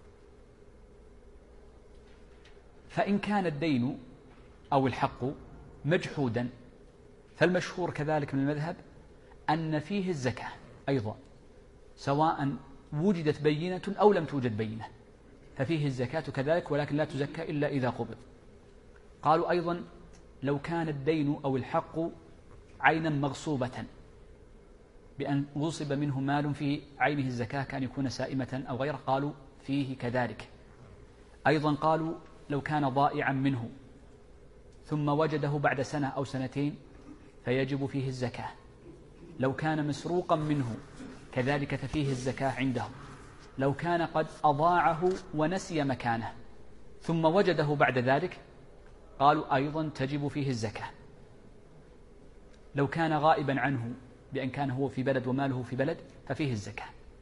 فإن كان الدين أو الحق مجحودا فالمشهور كذلك من المذهب أن فيه الزكاة أيضا، سواء وجدت بينة أو لم توجد بينة ففيه الزكاة كذلك، ولكن لا تزكى إلا إذا قبض. قالوا أيضا لو كان الدين أو الحق عينا مغصوبة بأن غصب منه مال في عينه الزكاة كأن يكون سائمة أو غيره، قالوا فيه كذلك. أيضا قالوا لو كان ضائعا منه ثم وجده بعد سنة أو سنتين فيجب فيه الزكاة. لو كان مسروقا منه كذلك ففيه الزكاة عندهم. لو كان قد أضاعه ونسي مكانه ثم وجده بعد ذلك قالوا أيضا تجب فيه الزكاة. لو كان غائبا عنه بأن كان هو في بلد وماله في بلد ففيه الزكاة.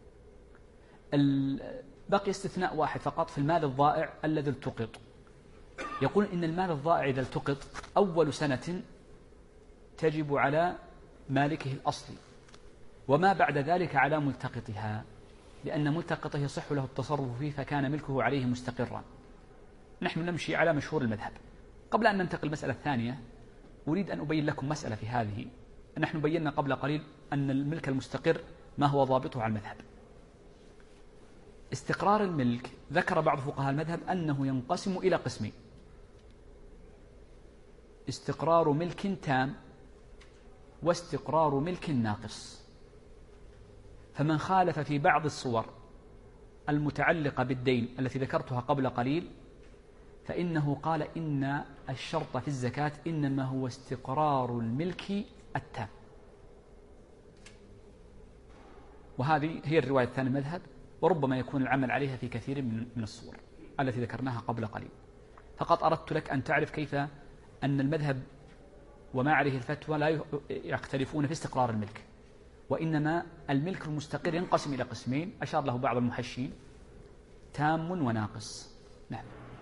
بقي استثناء واحد فقط في المال الضائع الذي التقط. يقول إن المال الضائع إذا التقط أول سنة تجب على مالكه الأصلي، وما بعد ذلك على ملتقطها، لأن ملتقطه يصح له التصرف فيه فكان ملكه عليه مستقرا. نحن نمشي على مشهور المذهب. قبل أن ننتقل المسألة الثانية أريد أن أبين لكم مسألة في هذه. نحن بينا قبل قليل أن الملك المستقر ما هو ضابطه على المذهب. استقرار الملك ذكر بعض فقهاء المذهب أنه ينقسم إلى قسمين: استقرار ملك تام واستقرار ملك ناقص. فمن خالف في بعض الصور المتعلقة بالدين التي ذكرتها قبل قليل فإنه قال إن الشرط في الزكاة إنما هو استقرار الملك التام. وهذه هي الرواية الثانية المذهب، وربما يكون العمل عليها في كثير من الصور التي ذكرناها قبل قليل. فقط أردت لك أن تعرف كيف أن المذهب وما عليه الفتوى لا يختلفون في استقرار الملك، وإنما الملك المستقر ينقسم إلى قسمين أشار له بعض المحشين: تام وناقص. نعم.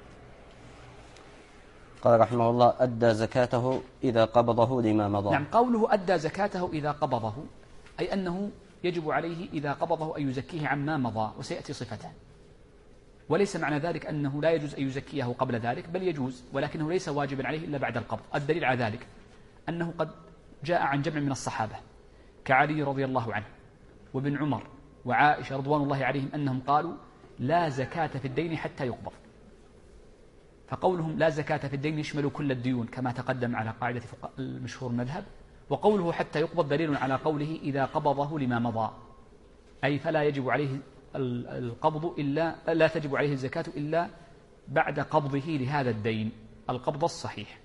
قال رحمه الله: أدى زكاته إذا قبضه لما مضى. نعم، قوله أدى زكاته إذا قبضه أي أنه يجب عليه إذا قبضه أن يزكيه عما مضى، وسيأتي صفته. وليس معنى ذلك أنه لا يجوز أن يزكيه قبل ذلك، بل يجوز، ولكنه ليس واجبا عليه إلا بعد القبض. الدليل على ذلك أنه قد جاء عن جمع من الصحابة كعلي رضي الله عنه وابن عمر وعائشة رضوان الله عليهم أنهم قالوا لا زكاة في الدين حتى يقبض. فقولهم لا زكاة في الدين يشمل كل الديون كما تقدم على قاعدة المشهور المذهب، وقوله حتى يقبض دليل على قوله إذا قبضه لما مضى، أي فلا يجب عليه القبض إلا لا تجب عليه الزكاة إلا بعد قبضه لهذا الدين القبض الصحيح.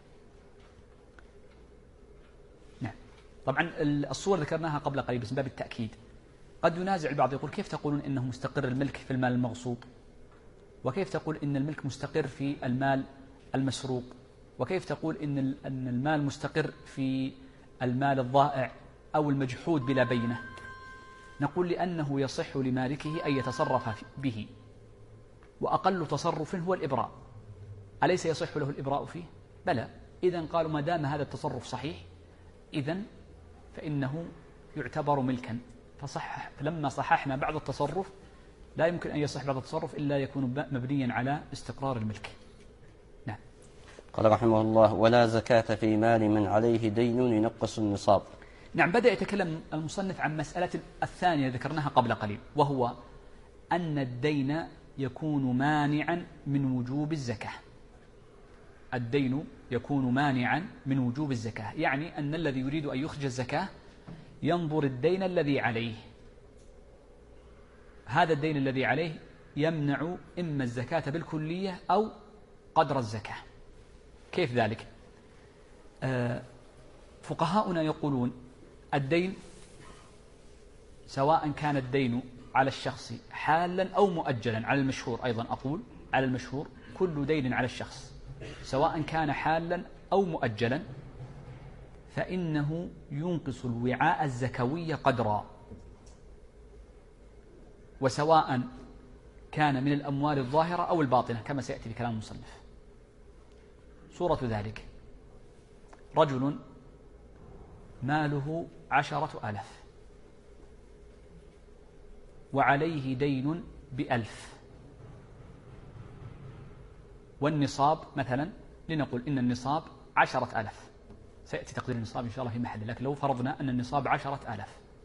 نعم. طبعا الصور ذكرناها قبل قليل بس من باب التأكيد. قد ينازع البعض يقول كيف تقولون إنه مستقر الملك في المال المغصوب، وكيف تقول إن الملك مستقر في المال المسروق، وكيف تقول إن المال مستقر في المال الضائع أو المجحود بلا بينة؟ نقول لأنه يصح لمالكه أن يتصرف به، وأقل تصرف هو الإبراء. أليس يصح له الإبراء فيه؟ بلى. إذن قالوا ما دام هذا التصرف صحيح إذن فإنه يعتبر ملكا، فلما صححنا بعض التصرف لا يمكن أن يصح بعض التصرف إلا يكون مبنيا على استقرار الملك. نعم. قال رحمه الله: ولا زكاة في مال من عليه دين ينقص النصاب. نعم، بدأ يتكلم المصنف عن مسألة الثانية ذكرناها قبل قليل، وهو أن الدين يكون مانعا من وجوب الزكاة. الدين يكون مانعا من وجوب الزكاة، يعني أن الذي يريد أن يخرج الزكاة ينظر الدين الذي عليه. هذا الدين الذي عليه يمنع إما الزكاة بالكلية أو قدر الزكاة. كيف ذلك؟ فقهاؤنا يقولون الدين سواء كان الدين على الشخص حالا أو مؤجلا، على المشهور أيضا أقول على المشهور كل دين على الشخص سواء كان حالا أو مؤجلا فإنه ينقص الوعاء الزكوي قدرا، وسواء كان من الأموال الظاهرة أو الباطنة كما سيأتي بكلام المصنف. صورة ذلك رجل ماله 10,000 وعليه دين ب1,000 والنصاب مثلا لنقول إن النصاب 10,000، سيأتي تقدير النصاب إن شاء الله في محله، لكن لو فرضنا أن النصاب 10,000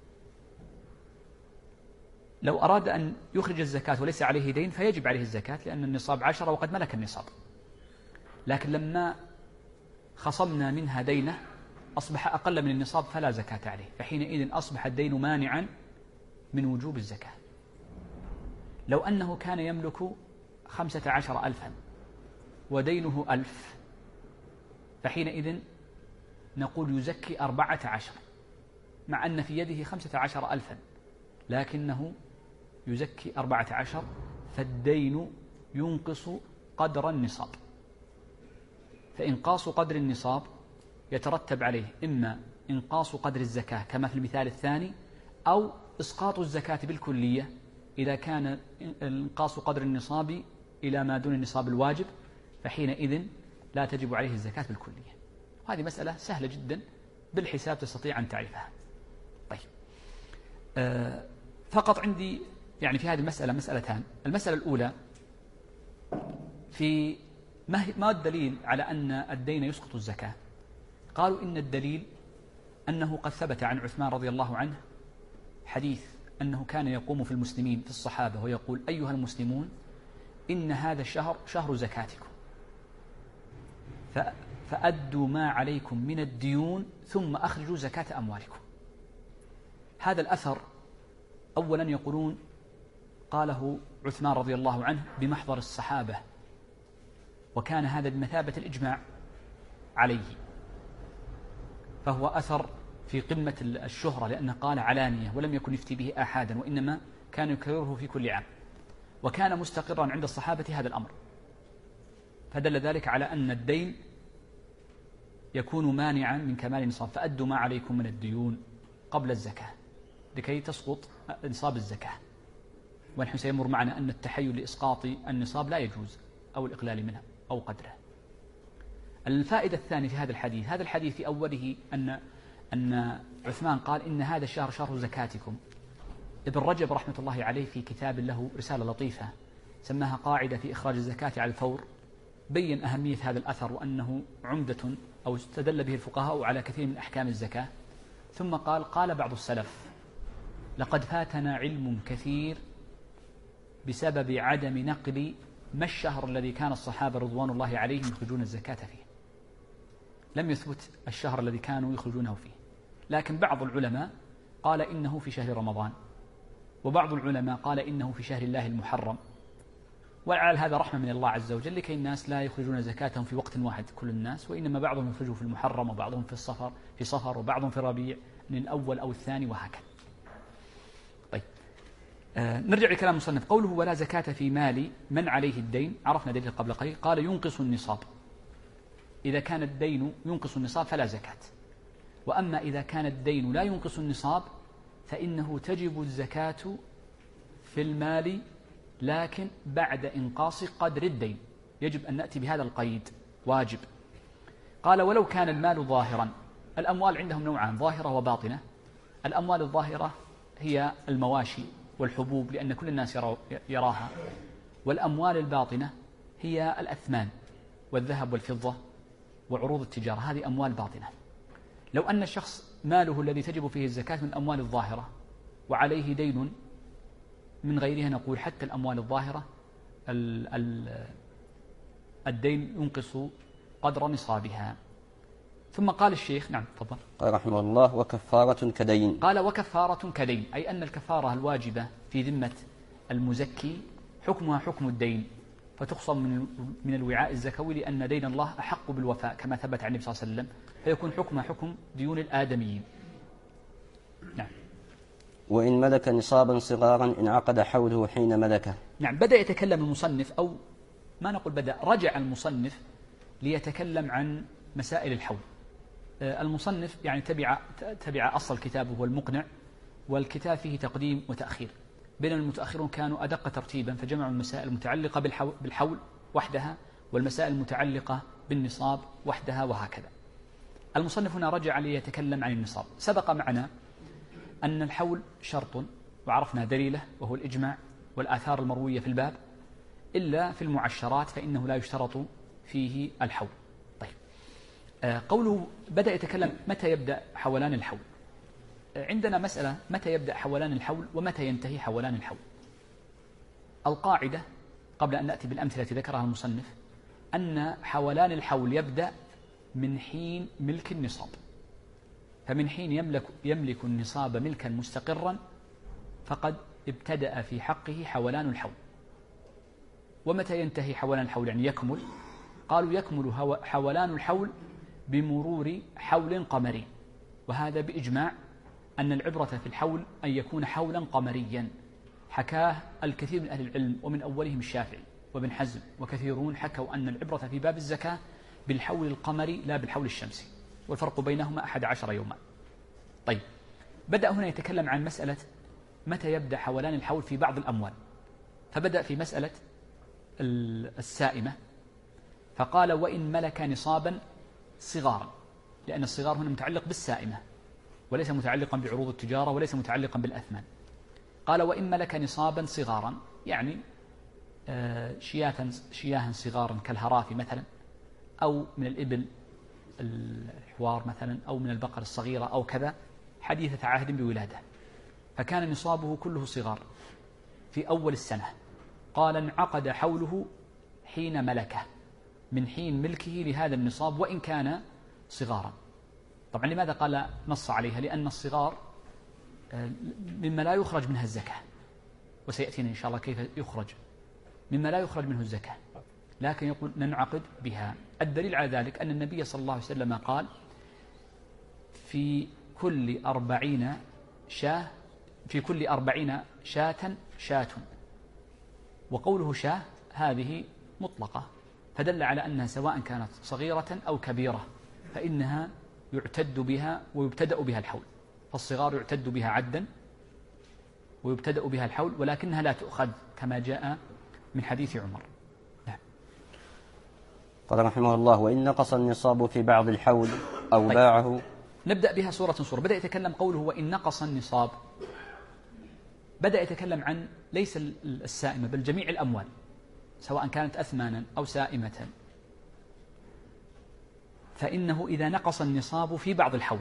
لو أراد أن يخرج الزكاة وليس عليه دين فيجب عليه الزكاة لأن النصاب 10 وقد ملك النصاب، لكن لما خصمنا منها دينه أصبح أقل من النصاب فلا زكاة عليه، فحينئذ أصبح الدين مانعا من وجوب الزكاة. لو أنه كان يملك 15,000 ودينه 1000 فحينئذ نقول يزكي 14 مع أن في يده 15,000 لكنه يزكي 14 فالدين ينقص قدر النصاب، فإنقاص قدر النصاب يترتب عليه إما إنقاص قدر الزكاة كما في المثال الثاني أو إسقاط الزكاة بالكلية إذا كان إنقاص قدر النصاب إلى ما دون النصاب الواجب فحينئذ لا تجب عليه الزكاة بالكلية. وهذه مسألة سهلة جدا بالحساب تستطيع أن تعرفها. طيب فقط عندي يعني في هذه المسألة مسألتان. المسألة الأولى في ما الدليل على أن الدين يسقط الزكاة؟ قالوا إن الدليل أنه قد ثبت عن عثمان رضي الله عنه حديث أنه كان يقوم في المسلمين في الصحابة ويقول أيها المسلمون إن هذا الشهر شهر زكاتكم فأدوا ما عليكم من الديون ثم أخرجوا زكاة أموالكم. هذا الأثر أولا يقولون قاله عثمان رضي الله عنه بمحضر الصحابة وكان هذا بمثابة الإجماع عليه، فهو أثر في قمة الشهرة لأنه قال علانية ولم يكن يفتي به أحدا وإنما كان يكرره في كل عام، وكان مستقرا عند الصحابة هذا الأمر، فدل ذلك على أن الدين يكون مانعا من كمال النصاب، فأدوا ما عليكم من الديون قبل الزكاة لكي تسقط نصاب الزكاة. ونحن سيمر معنا أن التحيل لإسقاط النصاب لا يجوز أو الإقلال منه أو قدره. الفائدة الثانية في هذا الحديث، هذا الحديث في أوله أن عثمان قال إن هذا الشهر شهر زكاتكم. ابن رجب رحمة الله عليه في كتاب له رسالة لطيفة سماها قاعدة في إخراج الزكاة على الفور، بين أهمية هذا الأثر وأنه عمدة أو استدل به الفقهاء على كثير من أحكام الزكاة، ثم قال بعض السلف لقد فاتنا علم كثير بسبب عدم نقل ما الشهر الذي كان الصحابة رضوان الله عليهم يخرجون الزكاة فيه، لم يثبت الشهر الذي كانوا يخرجونه فيه، لكن بعض العلماء قال إنه في شهر رمضان، وبعض العلماء قال إنه في شهر الله المحرم، ولعل هذا رحمة من الله عز وجل لكي الناس لا يخرجون زكاتهم في وقت واحد كل الناس، وإنما بعضهم يخرجه في المحرم وبعضهم في صفر وبعضهم في ربيع من الأول أو الثاني وهكذا. طيب نرجع لكلام المصنف. قوله ولا زكاة في مال من عليه الدين، عرفنا دليل قبل قليل قال ينقص النصاب، إذا كان الدين ينقص النصاب فلا زكاة، وأما إذا كان الدين لا ينقص النصاب فإنه تجب الزكاة في المال لكن بعد إنقاص قدر الدين، يجب أن نأتي بهذا القيد واجب. قال ولو كان المال ظاهرا، الأموال عندهم نوعان ظاهرة وباطنة. الأموال الظاهرة هي المواشي والحبوب لأن كل الناس يراها، والأموال الباطنة هي الأثمان والذهب والفضة وعروض التجارة، هذه أموال باطنة. لو أن الشخص ماله الذي تجب فيه الزكاة من الأموال الظاهرة وعليه دين من غيرها، نقول حتى الأموال الظاهرة الدين ينقص قدر نصابها. ثم قال الشيخ نعم تفضل. قال رحمه الله وكفارة كدين. قال وكفارة كدين، أي أن الكفارة الواجبة في ذمة المزكي حكمها حكم الدين، فتخصم من الوعاء الزكوي، لأن دين الله أحق بالوفاء كما ثبت عن النبي صلى الله عليه وسلم، فيكون حكمها حكم ديون الآدميين. نعم. وإن ملك نصابا صغارا انعقد حوله حين ملكه. نعم. بدأ يتكلم المصنف، أو ما نقول بدأ، رجع المصنف ليتكلم عن مسائل الحول. المصنف يعني تبع أصل الكتاب هو المقنع، والكتاب فيه تقديم وتأخير، بينما المتأخرون كانوا أدق ترتيبا، فجمعوا المسائل المتعلقة بالحول وحدها، والمسائل المتعلقة بالنصاب وحدها، وهكذا. المصنف هنا رجع ليتكلم عن النصاب. سبق معنا أن الحول شرط، وعرفنا دليله وهو الإجماع والآثار المروية في الباب، إلا في المعشرات فإنه لا يشترط فيه الحول. طيب، قوله بدأ يتكلم متى يبدأ حولان الحول. عندنا مسألة: متى يبدأ حولان الحول ومتى ينتهي حولان الحول؟ القاعدة قبل أن نأتي بالأمثلة التي ذكرها المصنف أن حولان الحول يبدأ من حين ملك النصاب، فمن حين يملك النصاب ملكا مستقرا فقد ابتدأ في حقه حولان الحول. ومتى ينتهي حولان الحول يعني يكمل؟ قالوا يكمل حولان الحول بمرور حول قمري، وهذا بإجماع أن العبرة في الحول أن يكون حولا قمريا، حكاه الكثير من أهل العلم ومن أولهم الشافعي وابن حزم، وكثيرون حكوا أن العبرة في باب الزكاة بالحول القمري لا بالحول الشمسي، والفرق بينهما 11 يوما. طيب، بدأ هنا يتكلم عن مسألة متى يبدأ حولان الحول في بعض الأموال، فبدأ في مسألة السائمة، فقال وإن ملك نصابا صغارا، لأن الصغار هنا متعلق بالسائمة وليس متعلقا بعروض التجارة وليس متعلقا بالأثمان. قال وإن ملك نصابا صغارا يعني شياها صغارا كالهرافي مثلا، أو من الإبل الحوار مثلا، أو من البقر الصغيرة أو كذا، حديثة عهد بولادة، فكان نصابه كله صغار في أول السنة. قال انعقد حوله حين ملكه، من حين ملكه لهذا النصاب وإن كان صغارا. طبعا لماذا قال نص عليها؟ لأن الصغار مما لا يخرج منها الزكاة، وسيأتينا إن شاء الله كيف يخرج، مما لا يخرج منه الزكاة، لكن يقول ننعقد بها. الدليل على ذلك أن النبي صلى الله عليه وسلم قال في كل 40 شاة شاة، وقوله شاة هذه مطلقة، فدل على أنها سواء كانت صغيرة أو كبيرة فإنها يعتد بها ويبتدأ بها الحول. فالصغار يعتد بها عدا ويبتدأ بها الحول، ولكنها لا تؤخذ كما جاء من حديث عمر. قال رحمه الله وإن نقص النصاب في بعض الحول أو باعه. نبدأ بها سورة. بدأ يتكلم قوله وإن نقص النصاب، بدأ يتكلم عن ليس السائمة بل جميع الأموال سواء كانت أثمانا أو سائمة، فإنه إذا نقص النصاب في بعض الحول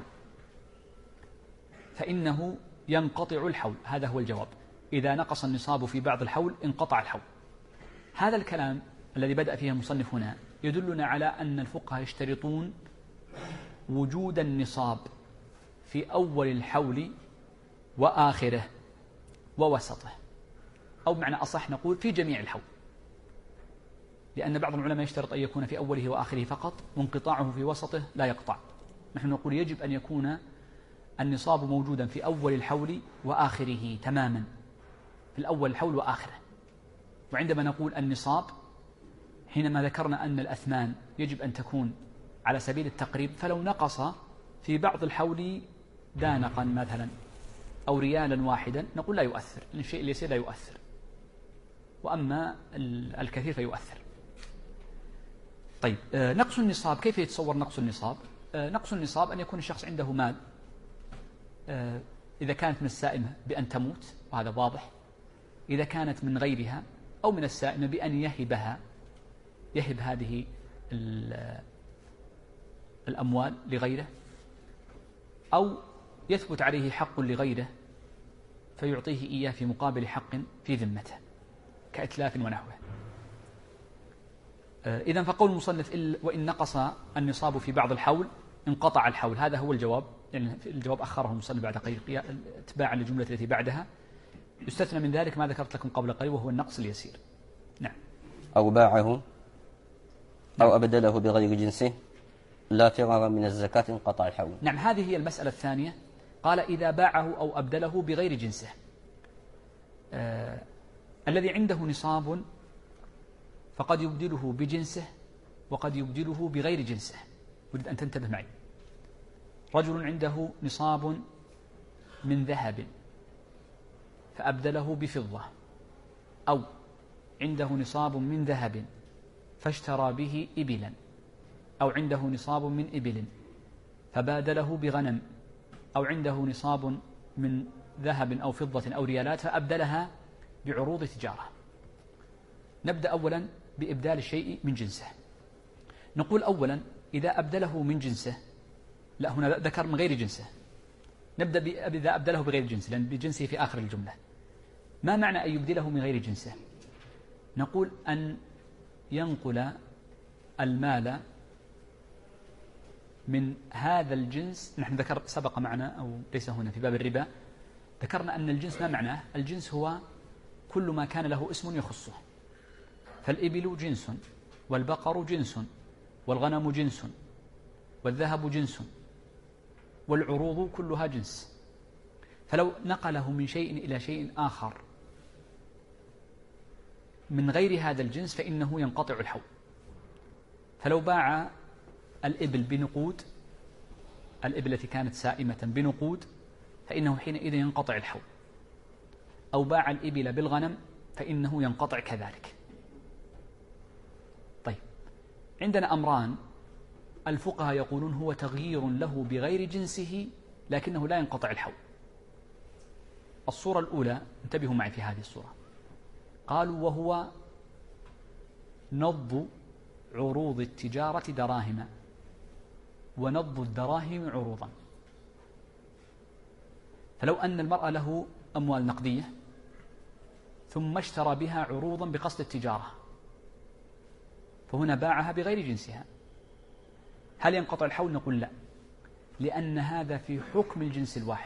فإنه ينقطع الحول. هذا هو الجواب، إذا نقص النصاب في بعض الحول انقطع الحول. هذا الكلام الذي بدأ فيه المصنف هنا يدلنا على أن الفقهاء يشترطون وجود النصاب في أول الحول وآخره ووسطه، أو بمعنى أصح نقول في جميع الحول، لأن بعض العلماء يشترط أن يكون في أوله وآخره فقط، وانقطاعه في وسطه لا يقطع. نحن نقول يجب أن يكون النصاب موجودا في أول الحول وآخره تماما، في الأول الحول وآخره. وعندما نقول النصاب حينما ذكرنا أن الأثمان يجب أن تكون على سبيل التقريب، فلو نقص في بعض الحول دانقا مثلا أو ريالا واحدا نقول لا يؤثر، لأن الشيء اللي يصير لا يؤثر، وأما الكثير فيؤثر. طيب، نقص النصاب كيف يتصور نقص النصاب؟ نقص النصاب أن يكون الشخص عنده مال، إذا كانت من السائمة بأن تموت وهذا واضح، إذا كانت من غيرها أو من السائمة بأن يهب هذه الأموال لغيره، أو يثبت عليه حق لغيره فيعطيه إياه في مقابل حق في ذمته كإتلاف ونحوه. إذن فقول المصنف وإن نقص النصاب في بعض الحول انقطع الحول، هذا هو الجواب، يعني الجواب أخره المصنف بعد قليل اتباعا للجملة التي بعدها. يستثنى من ذلك ما ذكرت لكم قبل قليل وهو النقص اليسير. نعم. أو باعه أو أبدله بغير جنسه لا فرار من الزكاة انقطع الحول. نعم، هذه هي المسألة الثانية. قال إذا باعه أو أبدله بغير جنسه. الذي عنده نصاب فقد يبدله بجنسه وقد يبدله بغير جنسه. أريد أن تنتبه معي. رجل عنده نصاب من ذهب فأبدله بفضة، أو عنده نصاب من ذهب فاشترى به إبلا، أو عنده نصاب من إبل فبادله بغنم، أو عنده نصاب من ذهب أو فضة أو ريالات فأبدلها بعروض تجارة. نبدأ أولا بإبدال الشيء من جنسه. نقول أولا إذا أبدله من جنسه، لا هنا ذكر من غير جنسه، نبدأ إذا أبدله بغير جنسه لأن بجنسه في آخر الجملة. ما معنى أن يبدله من غير جنسه؟ نقول أن ينقل المال من هذا الجنس. نحن ذكر سبق معنا أو ليس هنا في باب الربا، ذكرنا أن الجنس ما معناه؟ الجنس هو كل ما كان له اسم يخصه، فالإبل جنس، والبقر جنس، والغنم جنس، والذهب جنس، والعروض كلها جنس. فلو نقله من شيء إلى شيء آخر من غير هذا الجنس فإنه ينقطع الحول. فلو باع الإبل بنقود، الإبل التي كانت سائمة بنقود، فإنه حينئذ ينقطع الحول. أو باع الإبل بالغنم فإنه ينقطع كذلك. طيب، عندنا أمران الفقهاء يقولون هو تغيير له بغير جنسه لكنه لا ينقطع الحول. الصورة الأولى، انتبهوا معي في هذه الصورة، قالوا وهو نض عروض التجارة دراهم ونض الدراهم عروضا. فلو أن المرأة له أموال نقدية ثم اشترى بها عروضا بقصد التجارة فهنا باعها بغير جنسها، هل ينقطع الحول؟ نقول لا، لأن هذا في حكم الجنس الواحد،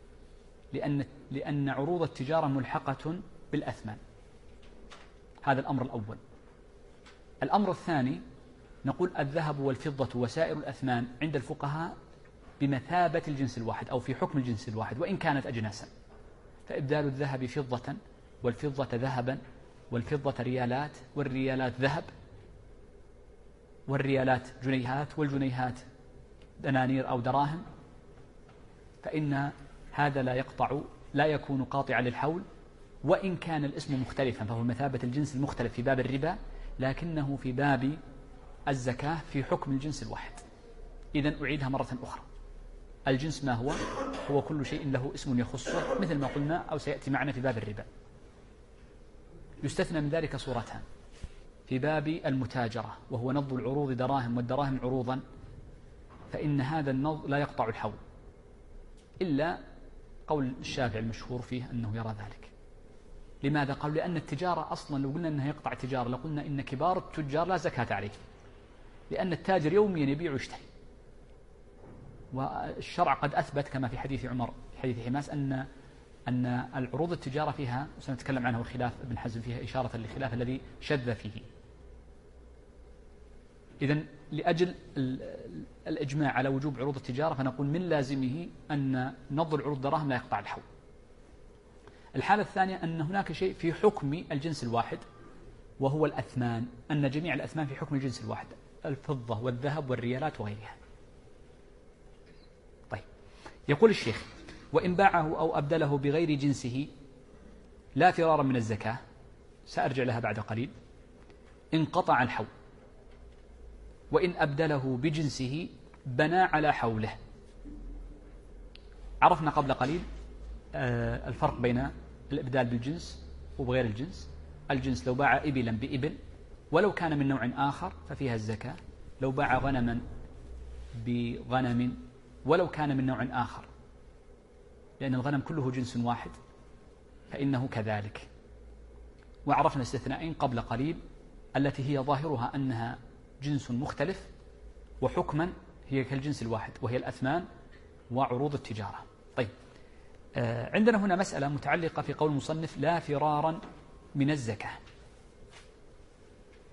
لأن عروض التجارة ملحقة بالأثمان. هذا الأمر الأول. الأمر الثاني، نقول الذهب والفضة وسائر الأثمان عند الفقهاء بمثابة الجنس الواحد أو في حكم الجنس الواحد وإن كانت أجناسا، فإبدال الذهب فضة والفضة ذهبا والفضة ريالات والريالات ذهب والريالات جنيهات والجنيهات دنانير أو دراهم، فإن هذا لا يكون قاطعا للحول وإن كان الاسم مختلفا، فهو مثابة الجنس المختلف في باب الربا لكنه في باب الزكاة في حكم الجنس الواحد. إذن أعيدها مرة أخرى، الجنس ما هو؟ هو كل شيء له اسم يخصه مثل ما قلنا أو سيأتي معنا في باب الربا. يستثنى من ذلك صورتان في باب المتاجرة وهو نض العروض دراهم والدراهم عروضا، فإن هذا النض لا يقطع الحول إلا قول الشافعي المشهور فيه أنه يرى ذلك. لماذا؟ قالوا لأن التجارة أصلا لو قلنا أنها يقطع التجارة لقلنا إن كبار التجار لا زكاة عليه، لأن التاجر يوميا يبيع ويشتري، والشرع قد أثبت كما في حديث عمر في حديث حماس أن العروض التجارة فيها، وسنتكلم عنه وخلاف ابن حزم فيها إشارة للخلاف الذي شذ فيه. إذن لأجل الإجماع على وجوب عروض التجارة فنقول من لازمه أن نض العروض دراهم لا يقطع الحول. الحالة الثانية أن هناك شيء في حكم الجنس الواحد وهو الأثمان، أن جميع الأثمان في حكم الجنس الواحد، الفضة والذهب والريالات وغيرها. طيب، يقول الشيخ وإن باعه أو أبدله بغير جنسه لا فرارا من الزكاة، سأرجع لها بعد قليل، انقطع الحول. وإن أبدله بجنسه بنى على حوله. عرفنا قبل قليل الفرق بين الإبدال بالجنس وبغير الجنس. الجنس لو باع إبلا بإبل ولو كان من نوع آخر ففيها الزكاة، لو باع غنما بغنم ولو كان من نوع آخر، لأن الغنم كله جنس واحد فإنه كذلك. وعرفنا استثناءين قبل قليل التي هي ظاهرها أنها جنس مختلف وحكما هي كالجنس الواحد، وهي الأثمان وعروض التجارة. طيب، عندنا هنا مسألة متعلقة في قول المصنف لا فرارا من الزكاة.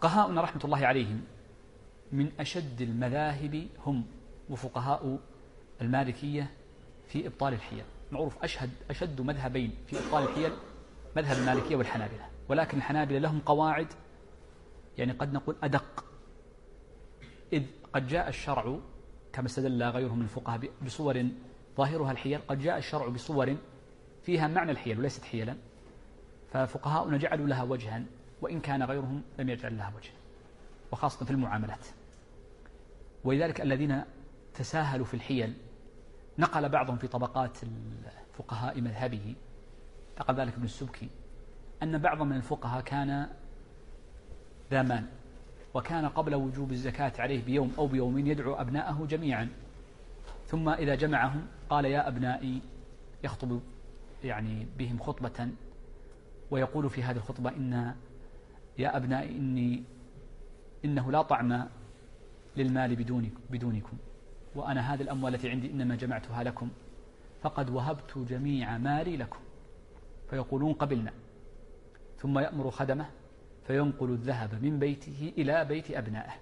فقهاؤنا رحمة الله عليهم من أشد المذاهب هم وفقهاء المالكية في إبطال الحيل. معروف أشد مذهبين في إبطال الحيل مذهب المالكية والحنابلة، ولكن الحنابلة لهم قواعد يعني قد نقول أدق، إذ قد جاء الشرع كما استدل غيرهم من الفقهاء بصور ظاهرها الحيل، قد جاء الشرع بصور فيها معنى الحيل وليست حيلا، ففقهاؤنا جعلوا لها وجها وإن كان غيرهم لم يجعل لها وجها، وخاصة في المعاملات. ولذلك الذين تساهلوا في الحيل نقل بعضهم في طبقات الفقهاء مذهبه، نقل ذلك ابن السبكي، أن بعض من الفقهاء كان ذا مال وكان قبل وجوب الزكاة عليه بيوم أو بيومين يدعو أبناءه جميعا، ثم إذا جمعهم قال يا أبنائي، يخطب يعني بهم خطبة ويقول في هذه الخطبة إن يا أبنائي إنه لا طعم للمال بدونكم، وأنا هذه الأموال التي عندي إنما جمعتها لكم، فقد وهبت جميع مالي لكم، فيقولون قبلنا، ثم يأمر خدمه فينقل الذهب من بيته إلى بيت أبنائه،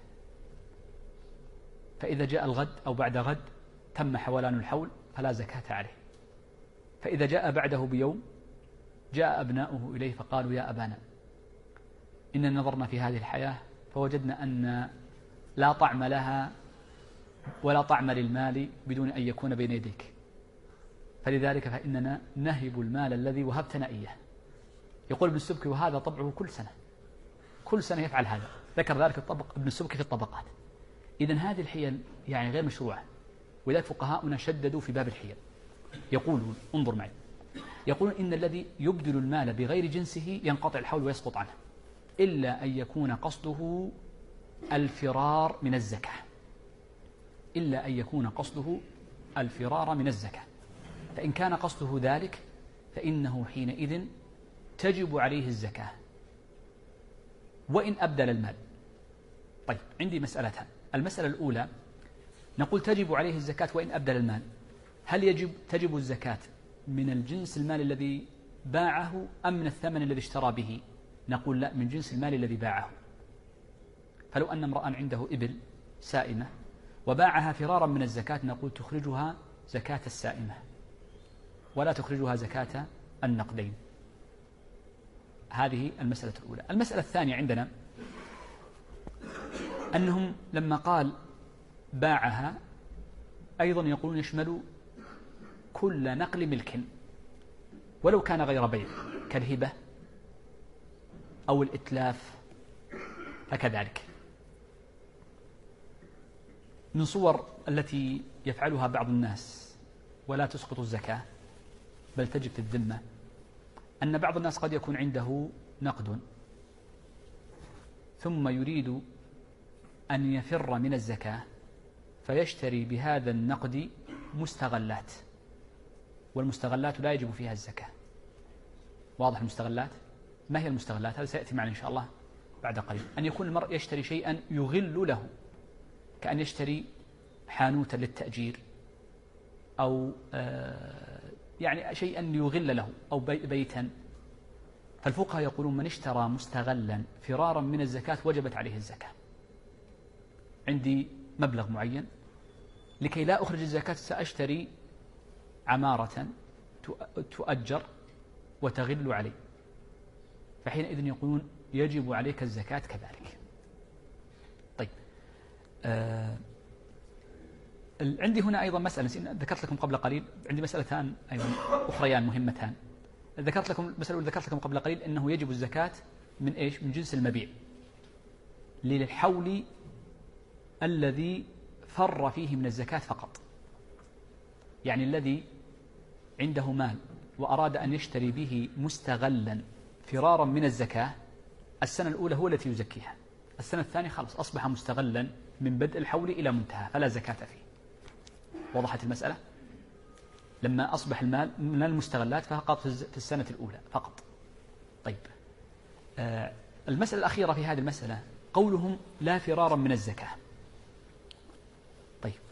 فإذا جاء الغد أو بعد غد تم حولان الحول فلا زكاة عليه، فإذا جاء بعده بيوم جاء أبناؤه إليه فقالوا يا أبانا إننا نظرنا في هذه الحياة فوجدنا أن لا طعم لها ولا طعم للمال بدون أن يكون بين يديك، فلذلك فإننا نهب المال الذي وهبتنا إياه. يقول ابن السبكي وهذا طبعه كل سنة يفعل هذا، ذكر ذلك ابن السبكي في الطبقات. إذن هذه الحيل يعني غير مشروعة، ولذلك فقهاؤنا شددوا في باب الحيل. يقولون انظر معي، يقولون إن الذي يبدل المال بغير جنسه ينقطع الحول ويسقط عنه، إلا أن يكون قصده الفرار من الزكاة، إلا أن يكون قصده الفرار من الزكاة، فإن كان قصده ذلك فإنه حينئذ تجب عليه الزكاة وإن أبدل المال. طيب عندي مسألتان، المسألة الأولى نقول تجب عليه الزكاة وإن أبدل المال، هل تجب الزكاة من الجنس المال الذي باعه أم من الثمن الذي اشترى به؟ نقول لا، من جنس المال الذي باعه. فلو أن امرأ عنده إبل سائمة وباعها فرارا من الزكاة نقول تخرجها زكاة السائمة ولا تخرجها زكاة النقدين. هذه المسألة الأولى. المسألة الثانية عندنا أنهم لما قال باعها أيضا يقولون يشمل كل نقل ملك ولو كان غير بيع كالهبة أو الإتلاف، فكذلك من صور التي يفعلها بعض الناس ولا تسقط الزكاة بل تجب في الذمة، أن بعض الناس قد يكون عنده نقد ثم يريد أن يفر من الزكاة فيشتري بهذا النقد مستغلات، والمستغلات لا يجب فيها الزكاة. واضح المستغلات؟ ما هي المستغلات؟ هذا سيأتي معنا إن شاء الله بعد قليل. أن يكون المرء يشتري شيئا يغل له، كأن يشتري حانوتا للتأجير أو يعني شيئا يغل له أو بيتا. فالفقهاء يقولون من اشترى مستغلا فرارا من الزكاة وجبت عليه الزكاة. عندي مبلغ معين لكي لا أخرج الزكاة سأشتري عمارة تؤجر وتغل علي، فحينئذ يقولون يجب عليك الزكاة كذلك. طيب عندي هنا أيضا مسألة ذكرت لكم قبل قليل، عندي مسألتان أيضا أخريان مهمتان. ذكرت لكم قبل قليل أنه يجب الزكاة من إيش؟ من جنس المبيع للحول الذي فر فيه من الزكاة فقط. يعني الذي عنده مال وأراد أن يشتري به مستغلا فرارا من الزكاة، السنة الأولى هو التي يزكيها، السنة الثانية خلاص أصبح مستغلا من بدء الحول إلى منتهى فلا زكاة فيه. وضحت المسألة؟ لما أصبح المال من المستغلات فقط في السنة الأولى فقط. طيب المسألة الأخيرة في هذه المسألة قولهم لا فرارا من الزكاة. طيب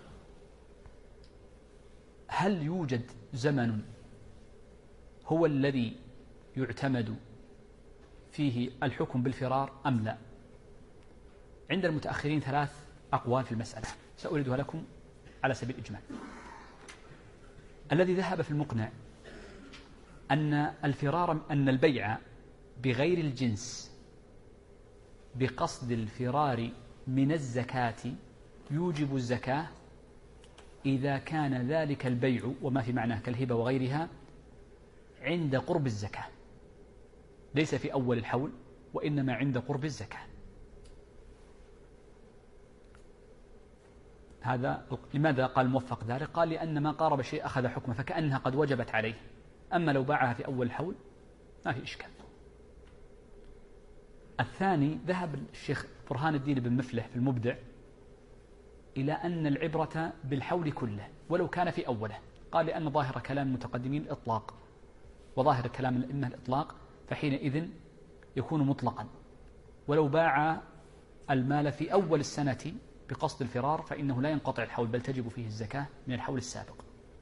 هل يوجد زمن هو الذي يعتمد فيه الحكم بالفرار أم لا؟ عند المتأخرين 3 أقوال في المسألة سأوردها لكم على سبيل الإجمال. الذي ذهب في المقنع أن البيع بغير الجنس بقصد الفرار من الزكاة يوجب الزكاة إذا كان ذلك البيع وما في معناه كالهبة وغيرها عند قرب الزكاة، ليس في أول الحول وإنما عند قرب الزكاة. هذا لماذا قال موفق ذلك؟ قال لأن ما قارب شيء أخذ حكمه فكأنها قد وجبت عليه، أما لو باعها في أول الحول ما في إشكال. الثاني ذهب الشيخ برهان الدين بن مفلح في المبدع إلى أن العبرة بالحول كله ولو كان في أوله، قال لأن ظاهر كلام المتقدمين الإطلاق، وظاهر كلام الأئمة الإطلاق، فحينئذ يكون مطلقا، ولو باع المال في أول السنة بقصد الفرار فإنه لا ينقطع الحول بل تجب فيه الزكاة من الحول السابق.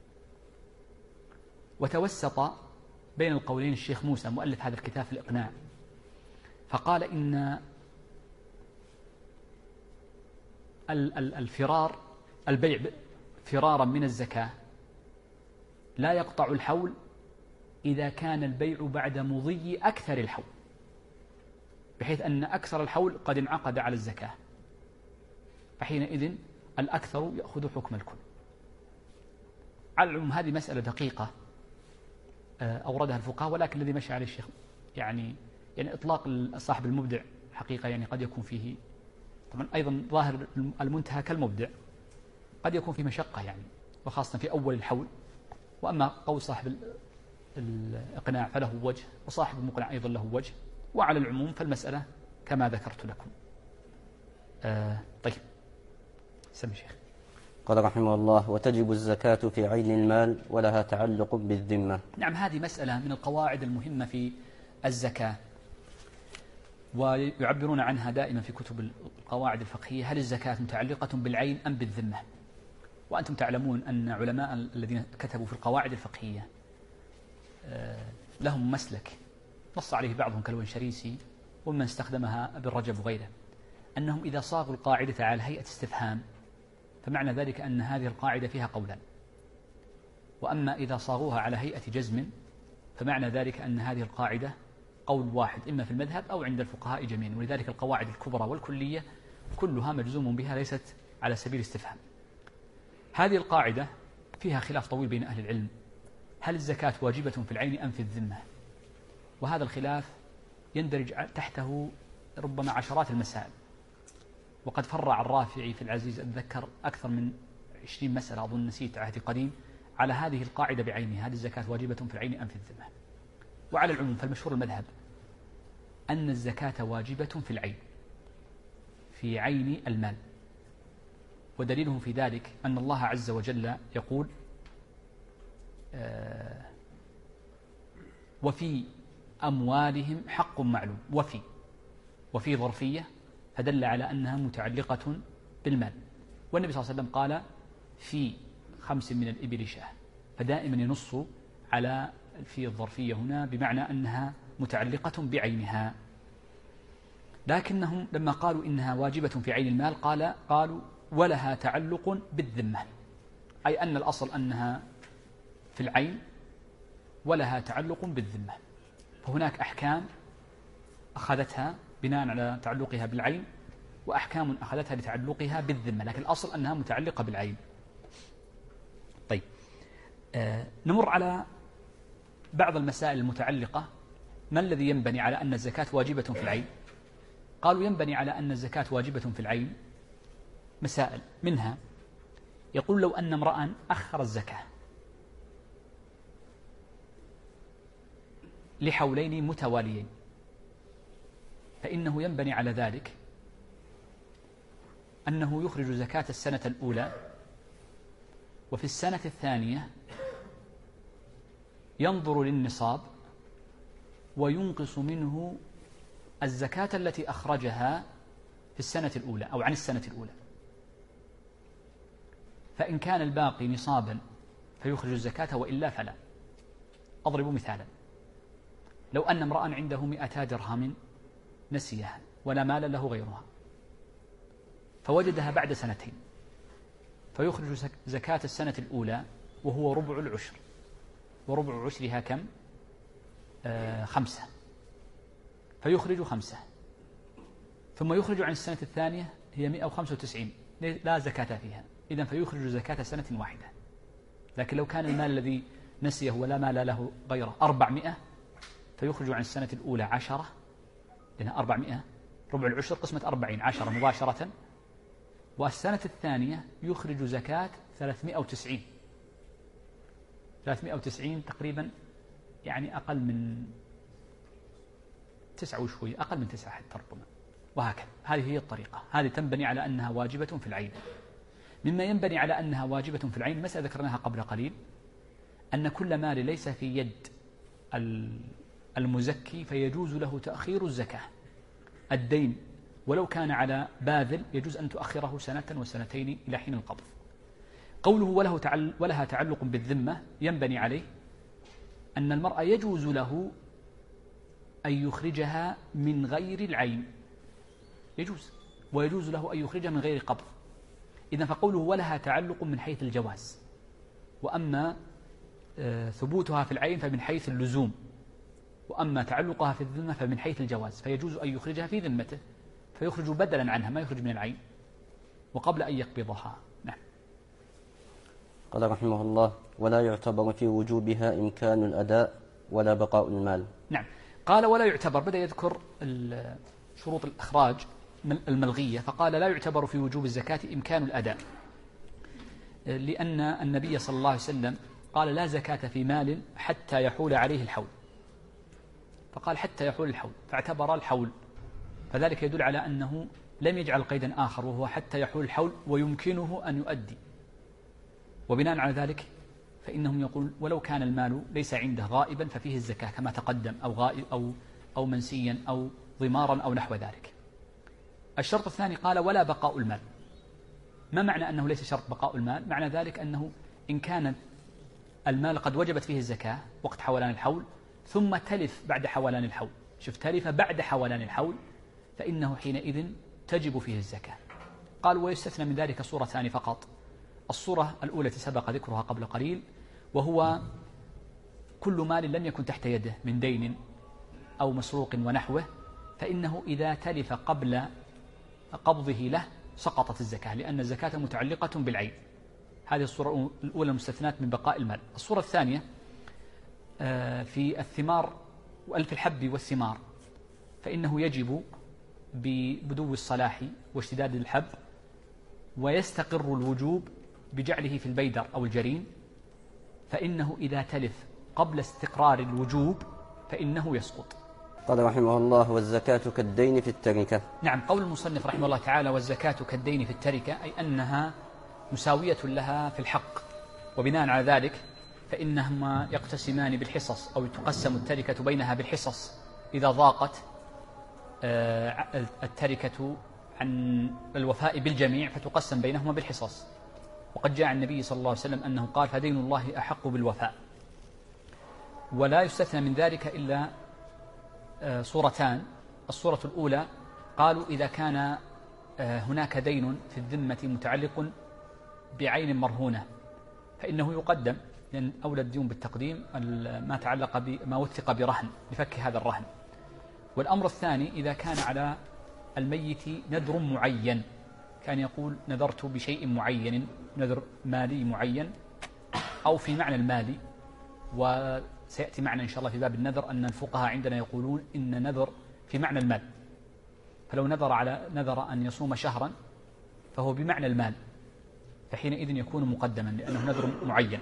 وتوسط بين القولين الشيخ موسى مؤلف هذا الكتاب في الإقناع، فقال إن البيع فرارا من الزكاة لا يقطع الحول إذا كان البيع بعد مضي أكثر الحول، بحيث أن أكثر الحول قد انعقد على الزكاة، فحينئذ الأكثر يأخذ حكم الكل. على العموم هذه مسألة دقيقة أوردها الفقهاء، ولكن الذي مشى عليه الشيخ يعني إطلاق صاحب المبدع حقيقة يعني قد يكون فيه طبعا أيضا ظاهر المنتهى كالمبدع قد يكون فيه مشقة يعني، وخاصة في أول الحول. وأما قول صاحب الإقناع فله وجه، وصاحب المقنع أيضا له وجه، وعلى العموم فالمسألة كما ذكرت لكم. طيب سمي شيخ. قال رحمه الله: وتجب الزكاة في عين المال ولها تعلق بالذمة. نعم، هذه مسألة من القواعد المهمة في الزكاة، ويعبرون عنها دائما في كتب القواعد الفقهية: هل الزكاة متعلقة بالعين أم بالذمة؟ وأنتم تعلمون أن علماء الذين كتبوا في القواعد الفقهية لهم مسلك نص عليه بعضهم كالونشريسي ومن استخدمها ابن رجب وغيره، أنهم إذا صاغوا القاعدة على هيئة استفهام فمعنى ذلك أن هذه القاعدة فيها قولان، وأما إذا صاغوها على هيئة جزم فمعنى ذلك أن هذه القاعدة قول واحد إما في المذهب أو عند الفقهاء جميعا. ولذلك القواعد الكبرى والكلية كلها مجزوم بها، ليست على سبيل استفهام. هذه القاعدة فيها خلاف طويل بين أهل العلم: هل الزكاة واجبة في العين أم في الذمة؟ وهذا الخلاف يندرج تحته ربما عشرات المسائل، وقد فرع الرافعي في العزيز أتذكر أكثر من 20 مسألة أظن نسيت عهد قديم على هذه القاعدة بعينها: هل الزكاة واجبة في العين أم في الذمة؟ وعلى العموم فالمشهور المذهب أن الزكاة واجبة في العين، في عين المال، ودليلهم في ذلك أن الله عز وجل يقول: وفي أموالهم حق معلوم. وفي ظرفية فدل على أنها متعلقة بالمال، والنبي صلى الله عليه وسلم قال: في 5 من الإبل شاة، فدائما ينص على في الظرفية هنا بمعنى أنها متعلقة بعينها. لكنهم لما قالوا إنها واجبة في عين المال قالوا ولها تعلق بالذمة، أي أن الأصل أنها في العين ولها تعلق بالذمة، فهناك أحكام أخذتها بناء على تعلقها بالعين، وأحكام أخذتها لتعلقها بالذمة، لكن الأصل أنها متعلقة بالعين. طيب نمر على بعض المسائل المتعلقة. ما الذي ينبني على أن الزكاة واجبة في العين؟ قالوا ينبني على أن الزكاة واجبة في العين مسائل، منها يقول: لو أن امرأ أخر الزكاة لحولين متواليين فإنه ينبني على ذلك أنه يخرج زكاة السنة الأولى، وفي السنة الثانية ينظر للنصاب وينقص منه الزكاة التي أخرجها في السنة الأولى أو عن السنة الأولى، فإن كان الباقي نصابا فيخرج الزكاة وإلا فلا. أضرب مثالا: لو أن امرأ عنده 200 درهم نسيها ولا مال له غيرها، فوجدها بعد سنتين، فيخرج زكاة السنة الأولى وهو ربع العشر، وربع عشرها كم؟ 5، فيخرج 5. ثم يخرج عن السنة الثانية هي 195 لا زكاة فيها، إذن فيخرج زكاة سنة واحدة. لكن لو كان المال الذي نسيه ولا مال له غيره 400 فيخرج عن السنة الأولى 10، لأن 400 ربع العشر قسمة 40 10 مباشرة، والسنة الثانية يخرج زكاة 390 تقريبا، يعني أقل من 9 وشوي، أقل من 9 حتى ربما، وهكذا. هذه هي الطريقة، هذه تنبني على أنها واجبة في العين. مما ينبني على أنها واجبة في العين مسألة ذكرناها قبل قليل، أن كل مال ليس في يد المزكي فيجوز له تأخير الزكاة. الدين ولو كان على باذل يجوز أن تؤخره سنة وسنتين إلى حين القبض. قوله ولها تعلق بالذمة ينبني عليه أن المرء يجوز له أن يخرجها من غير العين، يجوز، ويجوز له أن يخرجها من غير قبض. إذن فقوله ولها تعلق من حيث الجواز، وأما ثبوتها في العين فمن حيث اللزوم، وأما تعلقها في الذمة فمن حيث الجواز، فيجوز أن يخرجها في ذمته فيخرج بدلا عنها، ما يخرج من العين وقبل أن يقبضها. نعم. قال رحمه الله: ولا يعتبر في وجوبها إمكان الأداء ولا بقاء المال. نعم. قال ولا يعتبر، بدأ يذكر شروط الإخراج الملغية، فقال لا يعتبر في وجوب الزكاة إمكان الأداء، لأن النبي صلى الله عليه وسلم قال لا زكاة في مال حتى يحول عليه الحول، فقال حتى يحول الحول فاعتبر الحول، فذلك يدل على أنه لم يجعل قيدا آخر وهو حتى يحول الحول ويمكنه أن يؤدي. وبناء على ذلك فإنهم يقول ولو كان المال ليس عنده غائبا ففيه الزكاة كما تقدم، أو غائب أو منسيا أو ضمارا أو نحو ذلك. الشرط الثاني قال ولا بقاء المال. ما معنى أنه ليس شرط بقاء المال؟ معنى ذلك أنه إن كان المال قد وجبت فيه الزكاة وقت حولان الحول ثم تلف بعد حولان الحول، شوف، تلف بعد حولان الحول، فإنه حينئذ تجب فيه الزكاة. قال ويستثنى من ذلك صورتان فقط. الصورة الأولى سبق ذكرها قبل قليل، وهو كل مال لم يكن تحت يده من دين أو مسروق ونحوه، فإنه إذا تلف قبل قبضه له سقطت الزكاة، لأن الزكاة متعلقة بالعين. هذه الصورة الأولى المستثنات من بقاء المال. الصورة الثانية في الثمار وفي الحب والثمار، فإنه يجب ببدو الصلاح واشتداد الحب، ويستقر الوجوب بجعله في البيدر أو الجرين، فإنه إذا تلف قبل استقرار الوجوب فإنه يسقط. قال رحمه الله: والزكاة كالدين في التركة. نعم. قول المصنف رحمه الله تعالى والزكاة كالدين في التركة، أي أنها مساوية لها في الحق، وبناء على ذلك فإنهما يقتسمان بالحصص، أو تقسم التركة بينها بالحصص إذا ضاقت التركة عن الوفاء بالجميع فتقسم بينهما بالحصص. وقد جاء النبي صلى الله عليه وسلم أنه قال فدين الله أحق بالوفاء. ولا يستثنى من ذلك إلا صورتان. الصورة الأولى قالوا إذا كان هناك دين في الذمة متعلق بعين مرهونة فإنه يقدم، لأن أولى الديون بالتقديم ما تعلق بما وثق برهن لفك هذا الرهن. والأمر الثاني إذا كان على الميت نذر معين، كان يقول نذرت بشيء معين، نذر مالي معين أو في معنى المالي، وسيأتي معنا إن شاء الله في باب النذر أن الفقهاء عندنا يقولون إن نذر في معنى المال، فلو نذر أن يصوم شهرا فهو بمعنى المال، فحينئذ يكون مقدما لأنه نذر معين.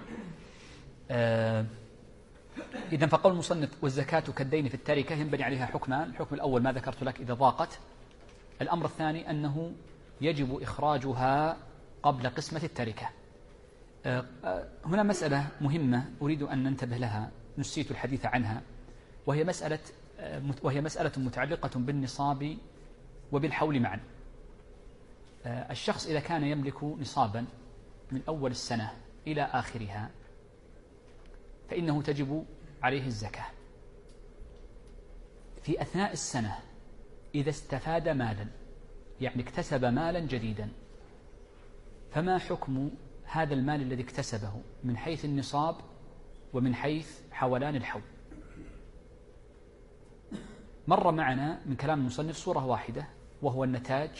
إذن فقول المصنف والزكاة كالدين في التركة ينبني عليها حكمان. الحكم الأول ما ذكرت لك إذا ضاقت. الأمر الثاني أنه يجب إخراجها قبل قسمة التركة. هنا مسألة مهمة أريد أن ننتبه لها، نسيت الحديث عنها، وهي مسألة متعلقة بالنصاب وبالحول معا. الشخص إذا كان يملك نصابا من أول السنة إلى آخرها فإنه تجب عليه الزكاة. في أثناء السنة إذا استفاد مالا يعني اكتسب مالا جديدا، فما حكم هذا المال الذي اكتسبه من حيث النصاب ومن حيث حولان الحول؟ مر معنا من كلام المصنف صورة واحدة وهو النتاج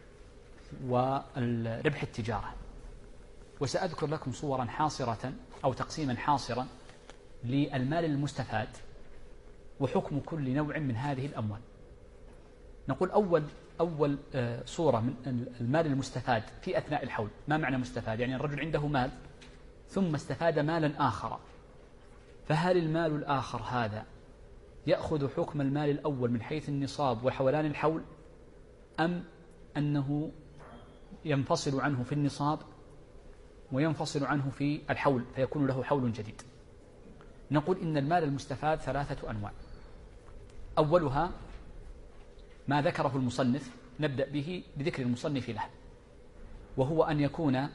وربح التجارة، وسأذكر لكم صورا حاصرة أو تقسيما حاصرا للمال المستفاد وحكم كل نوع من هذه الأموال. نقول أول صورة من المال المستفاد في أثناء الحول. ما معنى مستفاد؟ يعني الرجل عنده مال ثم استفاد مالا آخر، فهل المال الآخر هذا يأخذ حكم المال الأول من حيث النصاب وحولان الحول، أم أنه ينفصل عنه في النصاب وينفصل عنه في الحول فيكون له حول جديد؟ نقول إن المال المستفاد 3 أنواع. أولها ما ذكره المصنف، نبدأ به بذكر المصنف له، وهو أن يكون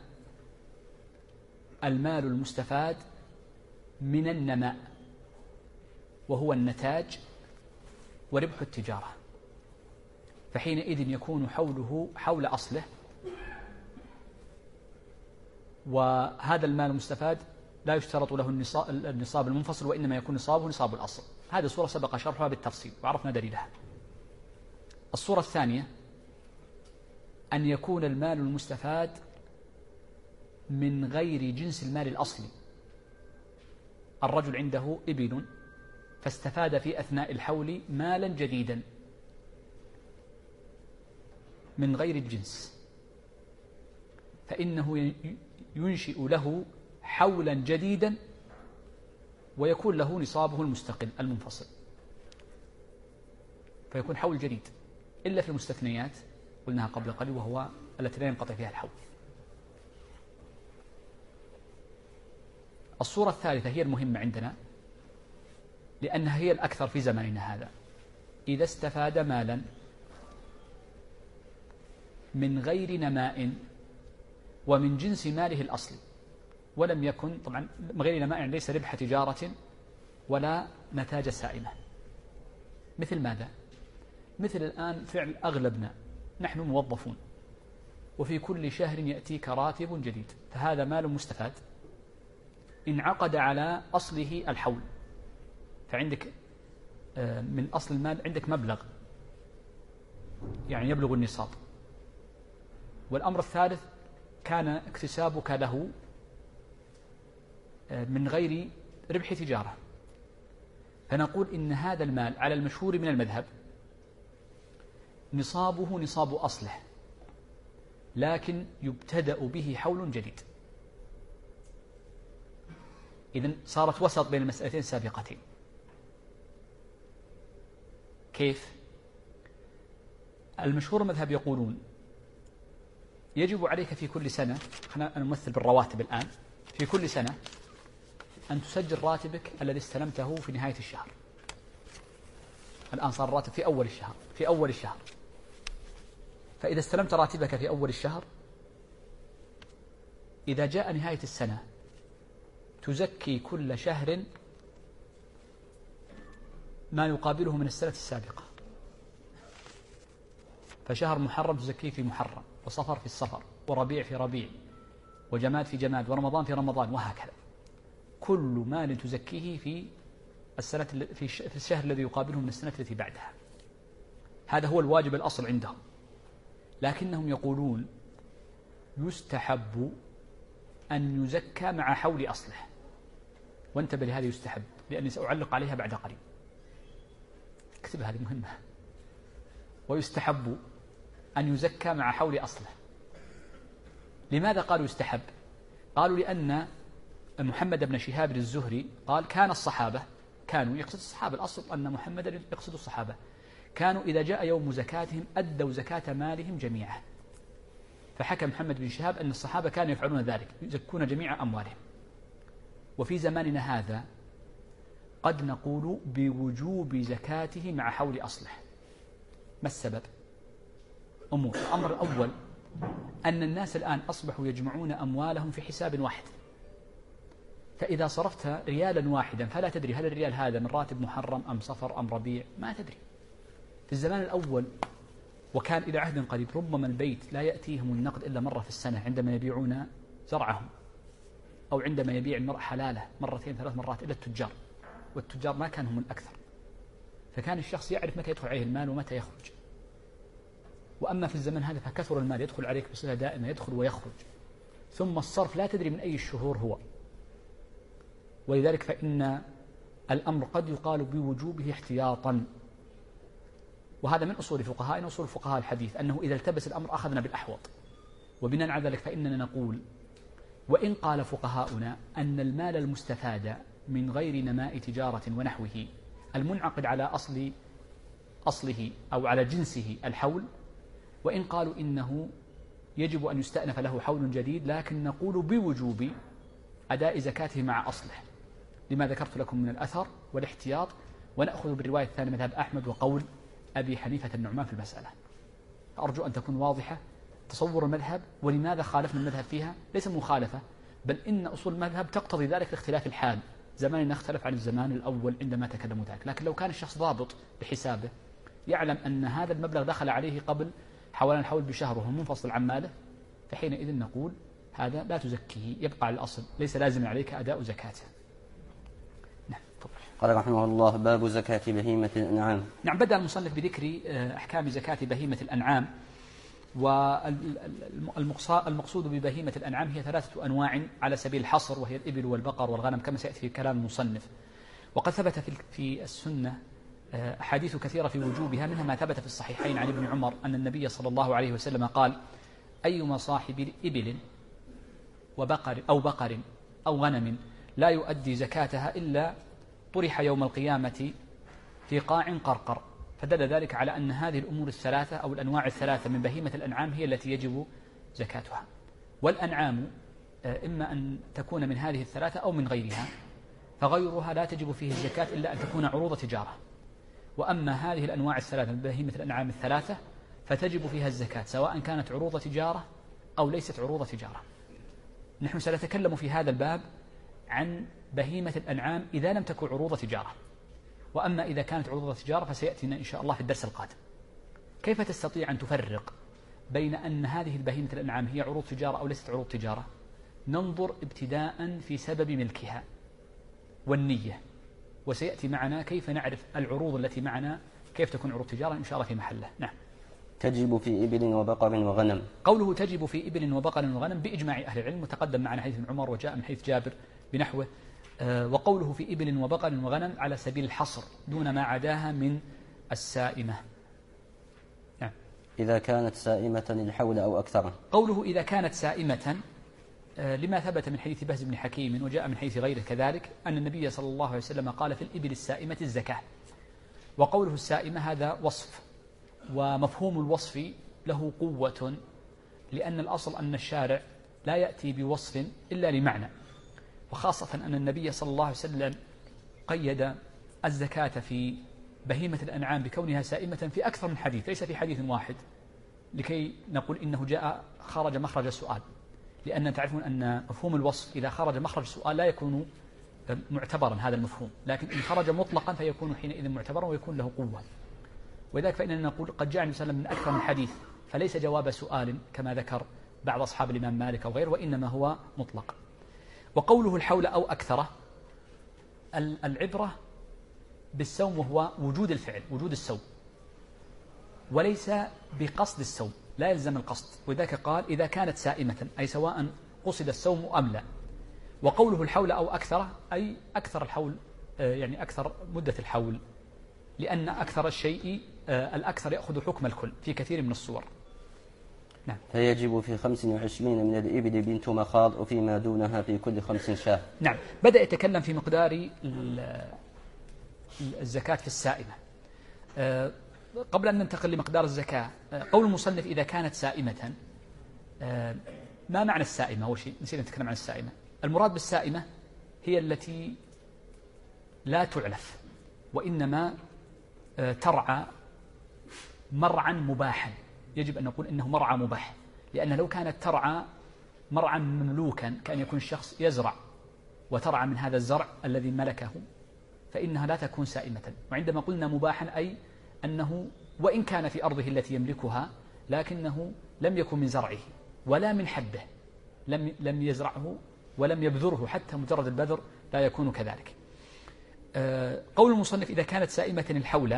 المال المستفاد من النماء، وهو النتاج وربح التجارة، فحينئذ يكون حوله حول أصله. وهذا المال المستفاد لا يشترط له النصاب المنفصل، وإنما يكون نصابه نصاب الأصل. هذه الصورة سبق شرحها بالتفصيل وعرفنا دليلها. الصورة الثانية أن يكون المال المستفاد من غير جنس المال الأصلي. الرجل عنده إبل فاستفاد في أثناء الحول مالا جديدا من غير الجنس، فإنه ينشئ له حولا جديدا ويكون له نصابه المستقل المنفصل، فيكون حول جديد، إلا في المستثنيات قلناها قبل قليل، وهو التي لا ينقطع فيها الحول. الصورة الثالثة هي المهمة عندنا لأنها هي الأكثر في زماننا هذا. إذا استفاد مالا من غير نماء ومن جنس ماله الأصلي، ولم يكن طبعا من غير نماء يعني ليس ربح تجارة ولا نتاج سائمة. مثل ماذا؟ مثل الآن فعل أغلبنا، نحن موظفون وفي كل شهر يأتيك راتب جديد، فهذا مال مستفاد انعقد على أصله الحول، فعندك من أصل المال عندك مبلغ يعني يبلغ النصاب. والأمر الثالث كان اكتسابك له من غير ربح تجارة، فنقول إن هذا المال على المشهور من المذهب نصابه نصاب أصله، لكن يبتدأ به حول جديد. إذن صارت وسط بين المسألتين السابقتين. كيف؟ المشهور مذهب يقولون يجب عليك في كل سنة، خلينا نمثل بالرواتب الآن، في كل سنة أن تسجل راتبك الذي استلمته في نهاية الشهر. الآن صار الراتب في أول الشهر، فإذا استلمت راتبك في أول الشهر، إذا جاء نهاية السنة تزكي كل شهر ما يقابله من السنة السابقة. فشهر محرم تزكيه في محرم، وصفر في الصفر، وربيع في ربيع، وجماد في جماد، ورمضان في رمضان، وهكذا. كل مال تزكيه في في الشهر الذي يقابله من السنة التي بعدها. هذا هو الواجب الأصل عندهم، لكنهم يقولون يستحب أن يزكى مع حول أصله. وانتبه لهذه يستحب، لأني سأعلق عليها بعد قليل. اكتب هذه مهمة. ويستحب أن يزكى مع حول أصله. لماذا قالوا يستحب؟ قالوا لأن محمد بن شهاب الزهري قال كان الصحابة يقصد الصحابة، الأصل أن محمد يقصد الصحابة، كانوا إذا جاء يوم زكاتهم أدوا زكاة مالهم جميعا. فحكى محمد بن شهاب أن الصحابة كانوا يفعلون ذلك، يزكون جميع أموالهم. وفي زماننا هذا قد نقول بوجوب زكاته مع حول أصله. ما السبب؟ أمور. الأمر الأول أن الناس الآن أصبحوا يجمعون أموالهم في حساب واحد، فإذا صرفت ريالا واحدا فلا تدري هل الريال هذا من راتب محرم أم صفر أم ربيع، ما تدري. في الزمان الأول وكان إلى عهد قريب ربما البيت لا يأتيهم النقد إلا مرة في السنة عندما يبيعون زرعهم، أو عندما يبيع المرء حلاله مرتين 3 مرات إلى التجار، والتجار ما كانوا هم الأكثر، فكان الشخص يعرف متى يدخل عليه المال ومتى يخرج. وأما في الزمن هذا فكثر المال يدخل عليك بصفة دائمة، يدخل ويخرج، ثم الصرف لا تدري من أي الشهور هو، ولذلك فإن الأمر قد يقال بوجوبه احتياطا. وهذا من أصول فقهائنا، أصول فقهاء الحديث، أنه إذا التبس الأمر أخذنا بالأحوط. وبناء على ذلك فإننا نقول وإن قال فقهاؤنا أن المال المستفاد من غير نماء تجارة ونحوه المنعقد على أصله أو على جنسه الحول، وإن قالوا إنه يجب أن يستأنف له حول جديد، لكن نقول بوجوب أداء زكاته مع أصله، لما ذكرت لكم من الأثر والاحتياط. ونأخذ بالرواية الثانية مذهب أحمد وقول أبي حنيفة النعمان في المسألة. أرجو أن تكون واضحة تصور المذهب، ولماذا خالفنا المذهب فيها؟ ليس مخالفة، بل إن أصول المذهب تقتضي ذلك لاختلاف الحال، زماننا اختلف عن الزمان الأول عندما تكلموا ذلك. لكن لو كان الشخص ضابط بحسابه يعلم أن هذا المبلغ دخل عليه قبل حوالي الحول بشهر وهو منفصل عن ماله، فحينئذ نقول هذا لا تزكيه، يبقى على الأصل، ليس لازم عليك أداء زكاته. نعم. قال رحمه الله: باب زكاة بهيمة الأنعام. نعم. بدأ المصنف بذكر أحكام زكاة بهيمة الأنعام. والمقصود ببهيمة الأنعام هي 3 أنواع على سبيل الحصر، وهي الإبل والبقر والغنم كما سيأتي في كلام المصنف. وقد ثبت في السنة أحاديث كثيرة في وجوبها، منها ما ثبت في الصحيحين عن ابن عمر أن النبي صلى الله عليه وسلم قال: أيما صاحب إبل وبقر أو غنم لا يؤدي زكاتها إلا طرح يوم القيامة في قاع قرقر. فدل ذلك على أن هذه الأمور الثلاثة أو الأنواع الثلاثة من بهيمة الأنعام هي التي يجب زكاتها. والأنعام إما أن تكون من هذه الثلاثة أو من غيرها، فغيرها لا تجب فيه الزكاة إلا أن تكون عروض تجارة. وأما هذه الأنواع الثلاثة من بهيمة الأنعام الثلاثة فتجب فيها الزكاة سواء كانت عروض تجارة أو ليست عروض تجارة. نحن سنتكلم في هذا الباب عن بهيمة الأنعام إذا لم تكن عروض تجارة، وأما إذا كانت عروض تجارة فسيأتينا إن شاء الله في الدرس القادم. كيف تستطيع أن تفرق بين أن هذه البهيمة الأنعام هي عروض تجارة أو ليست عروض تجارة؟ ننظر ابتداء في سبب ملكها والنية، وسيأتي معنا كيف نعرف العروض التي معنا كيف تكون عروض تجارة إن شاء الله في محله. نعم. تجب في إبل وبقر وغنم. قوله تجب في إبل وبقر وغنم بإجماع أهل العلم، وتقدم معنا حديث ابن عمر وجاء من حديث جابر بنحوه. وقوله في إبل وبقر وغنم على سبيل الحصر دون ما عداها من السائمة. نعم. إذا كانت سائمة للحول أو أكثر. قوله إذا كانت سائمة لما ثبت من حديث بهز بن حكيم وجاء من حديث غيره كذلك أن النبي صلى الله عليه وسلم قال في الإبل السائمة الزكاة. وقوله السائمة هذا وصف، ومفهوم الوصف له قوة، لأن الأصل أن الشارع لا يأتي بوصف إلا لمعنى، وخاصة أن النبي صلى الله عليه وسلم قيد الزكاة في بهيمة الأنعام بكونها سائمة في أكثر من حديث، ليس في حديث واحد، لكي نقول إنه خرج مخرج السؤال، لأن تعرفون أن مفهوم الوصف إذا خرج مخرج السؤال لا يكون معتبرا هذا المفهوم، لكن إن خرج مطلقا فيكون حينئذ معتبرا ويكون له قوة. ولذلك فإننا نقول قد جاء النبي صلى الله عليه وسلم من أكثر من حديث، فليس جواب سؤال كما ذكر بعض أصحاب الإمام مالك أو غيره، وإنما هو مطلق. وقوله الحول أو أكثره، العبرة بالسوم وهو وجود الفعل، وجود السوم، وليس بقصد السوم، لا يلزم القصد. وذلك قال إذا كانت سائمة، أي سواء قصد السوم أم لا. وقوله الحول أو أكثره أي أكثر الحول، يعني أكثر مدة الحول، لأن أكثر الشيء الأكثر يأخذ حكم الكل في كثير من الصور. نعم. فيجب في 25 من الإبل بنت مخاض، وفيما دونها في كل 5 شاة. نعم. بدأ يتكلم في مقدار الزكاة في السائمة. قبل أن ننتقل لمقدار الزكاة، قول المصنف إذا كانت سائمة، ما معنى السائمة؟ أول شيء نسينا نتكلم عن السائمة. المراد بالسائمة هي التي لا تعلف، وإنما ترعى مرعا مباحا. يجب أن نقول إنه مرعى مباح، لأن لو كانت ترعى مرعا مملوكا كأن يكون الشخص يزرع وترعى من هذا الزرع الذي ملكه، فإنها لا تكون سائمة. وعندما قلنا مباحا أي أنه وإن كان في أرضه التي يملكها لكنه لم يكن من زرعه ولا من حبه، لم يزرعه ولم يبذره، حتى مجرد البذر لا يكون كذلك. قول المصنف إذا كانت سائمة الحول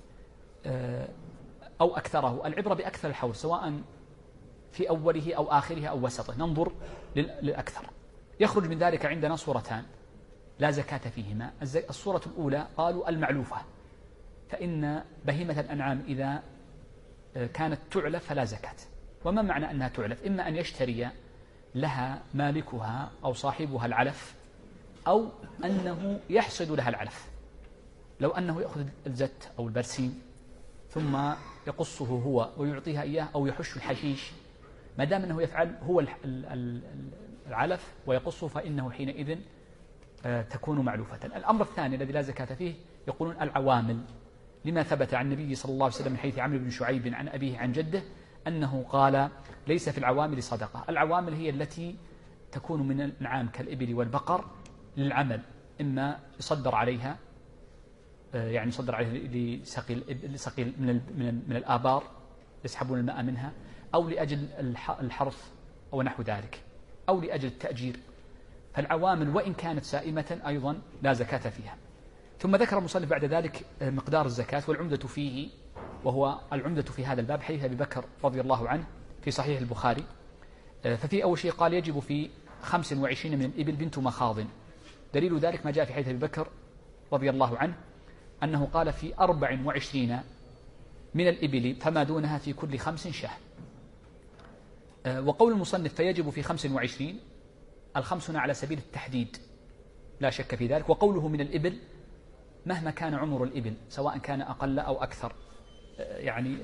أو أكثره، العبرة بأكثر الحول سواء في أوله أو آخره أو وسطه، ننظر للأكثر. يخرج من ذلك عندنا صورتان لا زكاة فيهما. الصورة الأولى قالوا المعلوفة، فإن بهيمة الأنعام إذا كانت تعلف فلا زكاة. وما معنى أنها تعلف؟ إما أن يشتري لها مالكها أو صاحبها العلف، أو أنه يحصد لها العلف. لو أنه يأخذ الزت أو البرسيم ثم يقصه هو ويعطيها إياه، أو يحش الحشيش، ما دام أنه يفعل هو العلف ويقصه فإنه حينئذ تكون معلوفة. الأمر الثاني الذي لا زكاة فيه يقولون العوامل، لما ثبت عن النبي صلى الله عليه وسلم من حيث عمرو بن شعيب عن أبيه عن جده أنه قال ليس في العوامل صدقة. العوامل هي التي تكون من الأنعام كالإبل والبقر للعمل، إما يصدر عليها، يعني يصدر عليها لسقي من الآبار يسحبون الماء منها، أو لأجل الحرث أو نحو ذلك، أو لأجل التأجير. فالعوامل وإن كانت سائمة أيضا لا زكاة فيها. ثم ذكر المصنف بعد ذلك مقدار الزكاة والعمدة فيه، وهو العمدة في هذا الباب حديث أبي بكر رضي الله عنه في صحيح البخاري. ففي أول شيء قال يجب في 25 من الإبل بنت مخاض. دليل ذلك ما جاء في حديث أبي بكر رضي الله عنه أنه قال في 24 من الإبل فما دونها في كل 5 شاه. وقول المصنف فيجب في 25، ال50 على سبيل التحديد لا شك في ذلك. وقوله من الإبل مهما كان عمر الإبل سواء كان أقل أو أكثر، يعني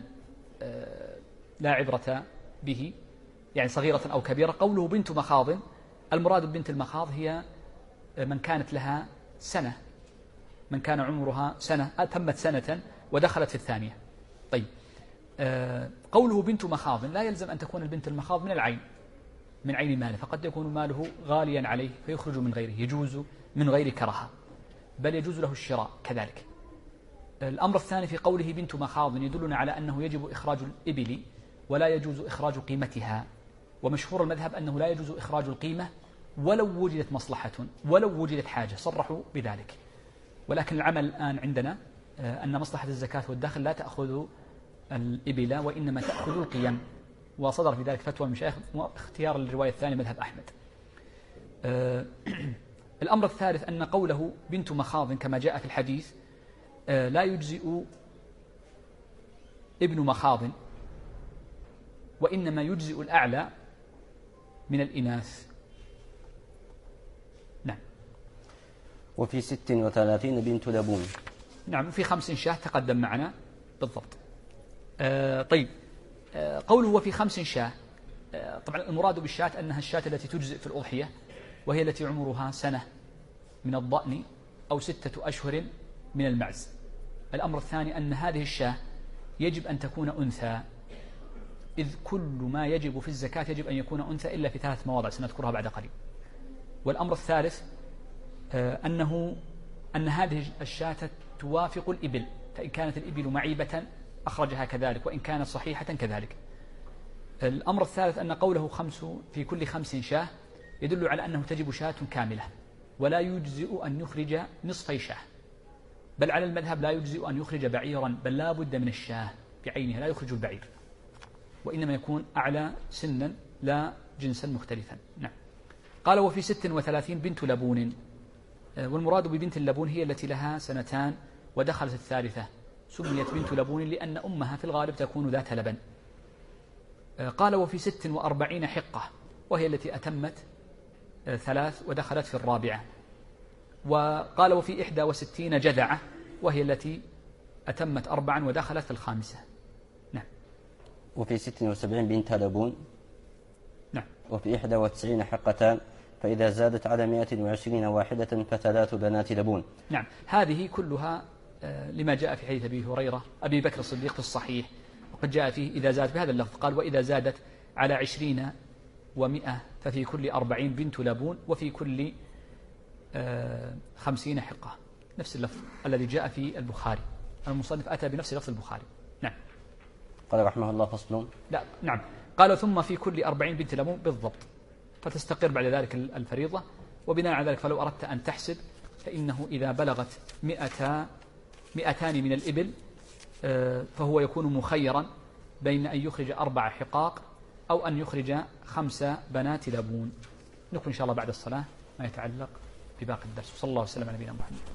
لا عبرة به، يعني صغيرة أو كبيرة. قوله بنت مخاض، المراد بنت المخاض هي من كانت لها سنة، من كان عمرها سنة تمت سنة ودخلت في الثانية. طيب، قوله بنت مخاض لا يلزم أن تكون البنت المخاض من العين، من عين ماله، فقد يكون ماله غاليا عليه فيخرج من غيره، يجوز من غير كراهة، بل يجوز له الشراء كذلك. الأمر الثاني في قوله بنت مخاض يدلنا على أنه يجب إخراج الإبل ولا يجوز إخراج قيمتها. ومشهور المذهب أنه لا يجوز إخراج القيمة ولو وجدت مصلحة ولو وجدت حاجة، صرحوا بذلك. ولكن العمل الآن عندنا أن مصلحة الزكاة والدخل لا تأخذ الإبل وإنما تأخذ القيم، وصدر في ذلك فتوى المشايخ اختيار الرواية الثانية مذهب أحمد. الأمر الثالث أن قوله بنت مخاض كما جاء في الحديث لا يجزئ ابن مخاض، وإنما يجزئ الأعلى من الإناث. نعم. وفي 36 بنت لبون. نعم، في 5 شاه تقدم معنا بالضبط. طيب، قوله وفي 5 شاه، طبعا المراد بالشاة أنها الشاة التي تجزئ في الأضحية، وهي التي عمرها سنة من الضأن أو 6 أشهر من المعز. الأمر الثاني أن هذه الشاة يجب أن تكون أنثى، إذ كل ما يجب في الزكاة يجب أن يكون أنثى إلا في 3 مواضع سنذكرها بعد قليل. والأمر الثالث أن هذه الشاة توافق الإبل، فإن كانت الإبل معيبة أخرجها كذلك، وإن كانت صحيحة كذلك. الأمر الثالث أن قوله في كل 5 شاه يدل على أنه تجب شاة كاملة، ولا يجزئ أن يخرج نصفي شاه، بل على المذهب لا يجزئ أن يخرج بعيرا، بل لا بد من الشاه بعينها، لا يخرج البعير، وإنما يكون أعلى سنا لا جنسا مختلفا. نعم. قال وفي 36 بنت لبون، والمراد ببنت اللبون هي التي لها 2 ودخلت الثالثة، سميت بنت لبون لأن أمها في الغالب تكون ذات لبن. قال وفي 46 حقة، وهي التي أتمت 3 ودخلت في الرابعة. وقال وفي 61 جذعة، وهي التي أتمت 4 ودخلت في الخامسة. نعم. وفي 76 بنت لبون. نعم. وفي 91 حقتان، فإذا زادت على 120 واحدة ف3 بنات لبون. نعم. هذه كلها لما جاء في حديث أبي بكر الصديق في الصحيح، وقد جاء فيه إذا زادت بهذا اللفظ، قال وإذا زادت على 20 و100 ففي كل 40 بنت لبون، وفي كل 50 حقة، نفس اللفظ الذي جاء في البخاري. المصنف أتى بنفس لفظ البخاري. نعم. قال رحمه الله فصل. لا نعم، قال ثم في كل 40 بنت لبون بالضبط، فتستقر بعد ذلك الفريضة. وبناء على ذلك فلو أردت أن تحسب فإنه إذا بلغت 200 من الإبل فهو يكون مخيرا بين أن يخرج 4 حقاق أو أن يخرج 5 بنات لبون. نكون إن شاء الله بعد الصلاة ما يتعلق بباقي الدرس. وصلى الله وسلم على نبينا محمد.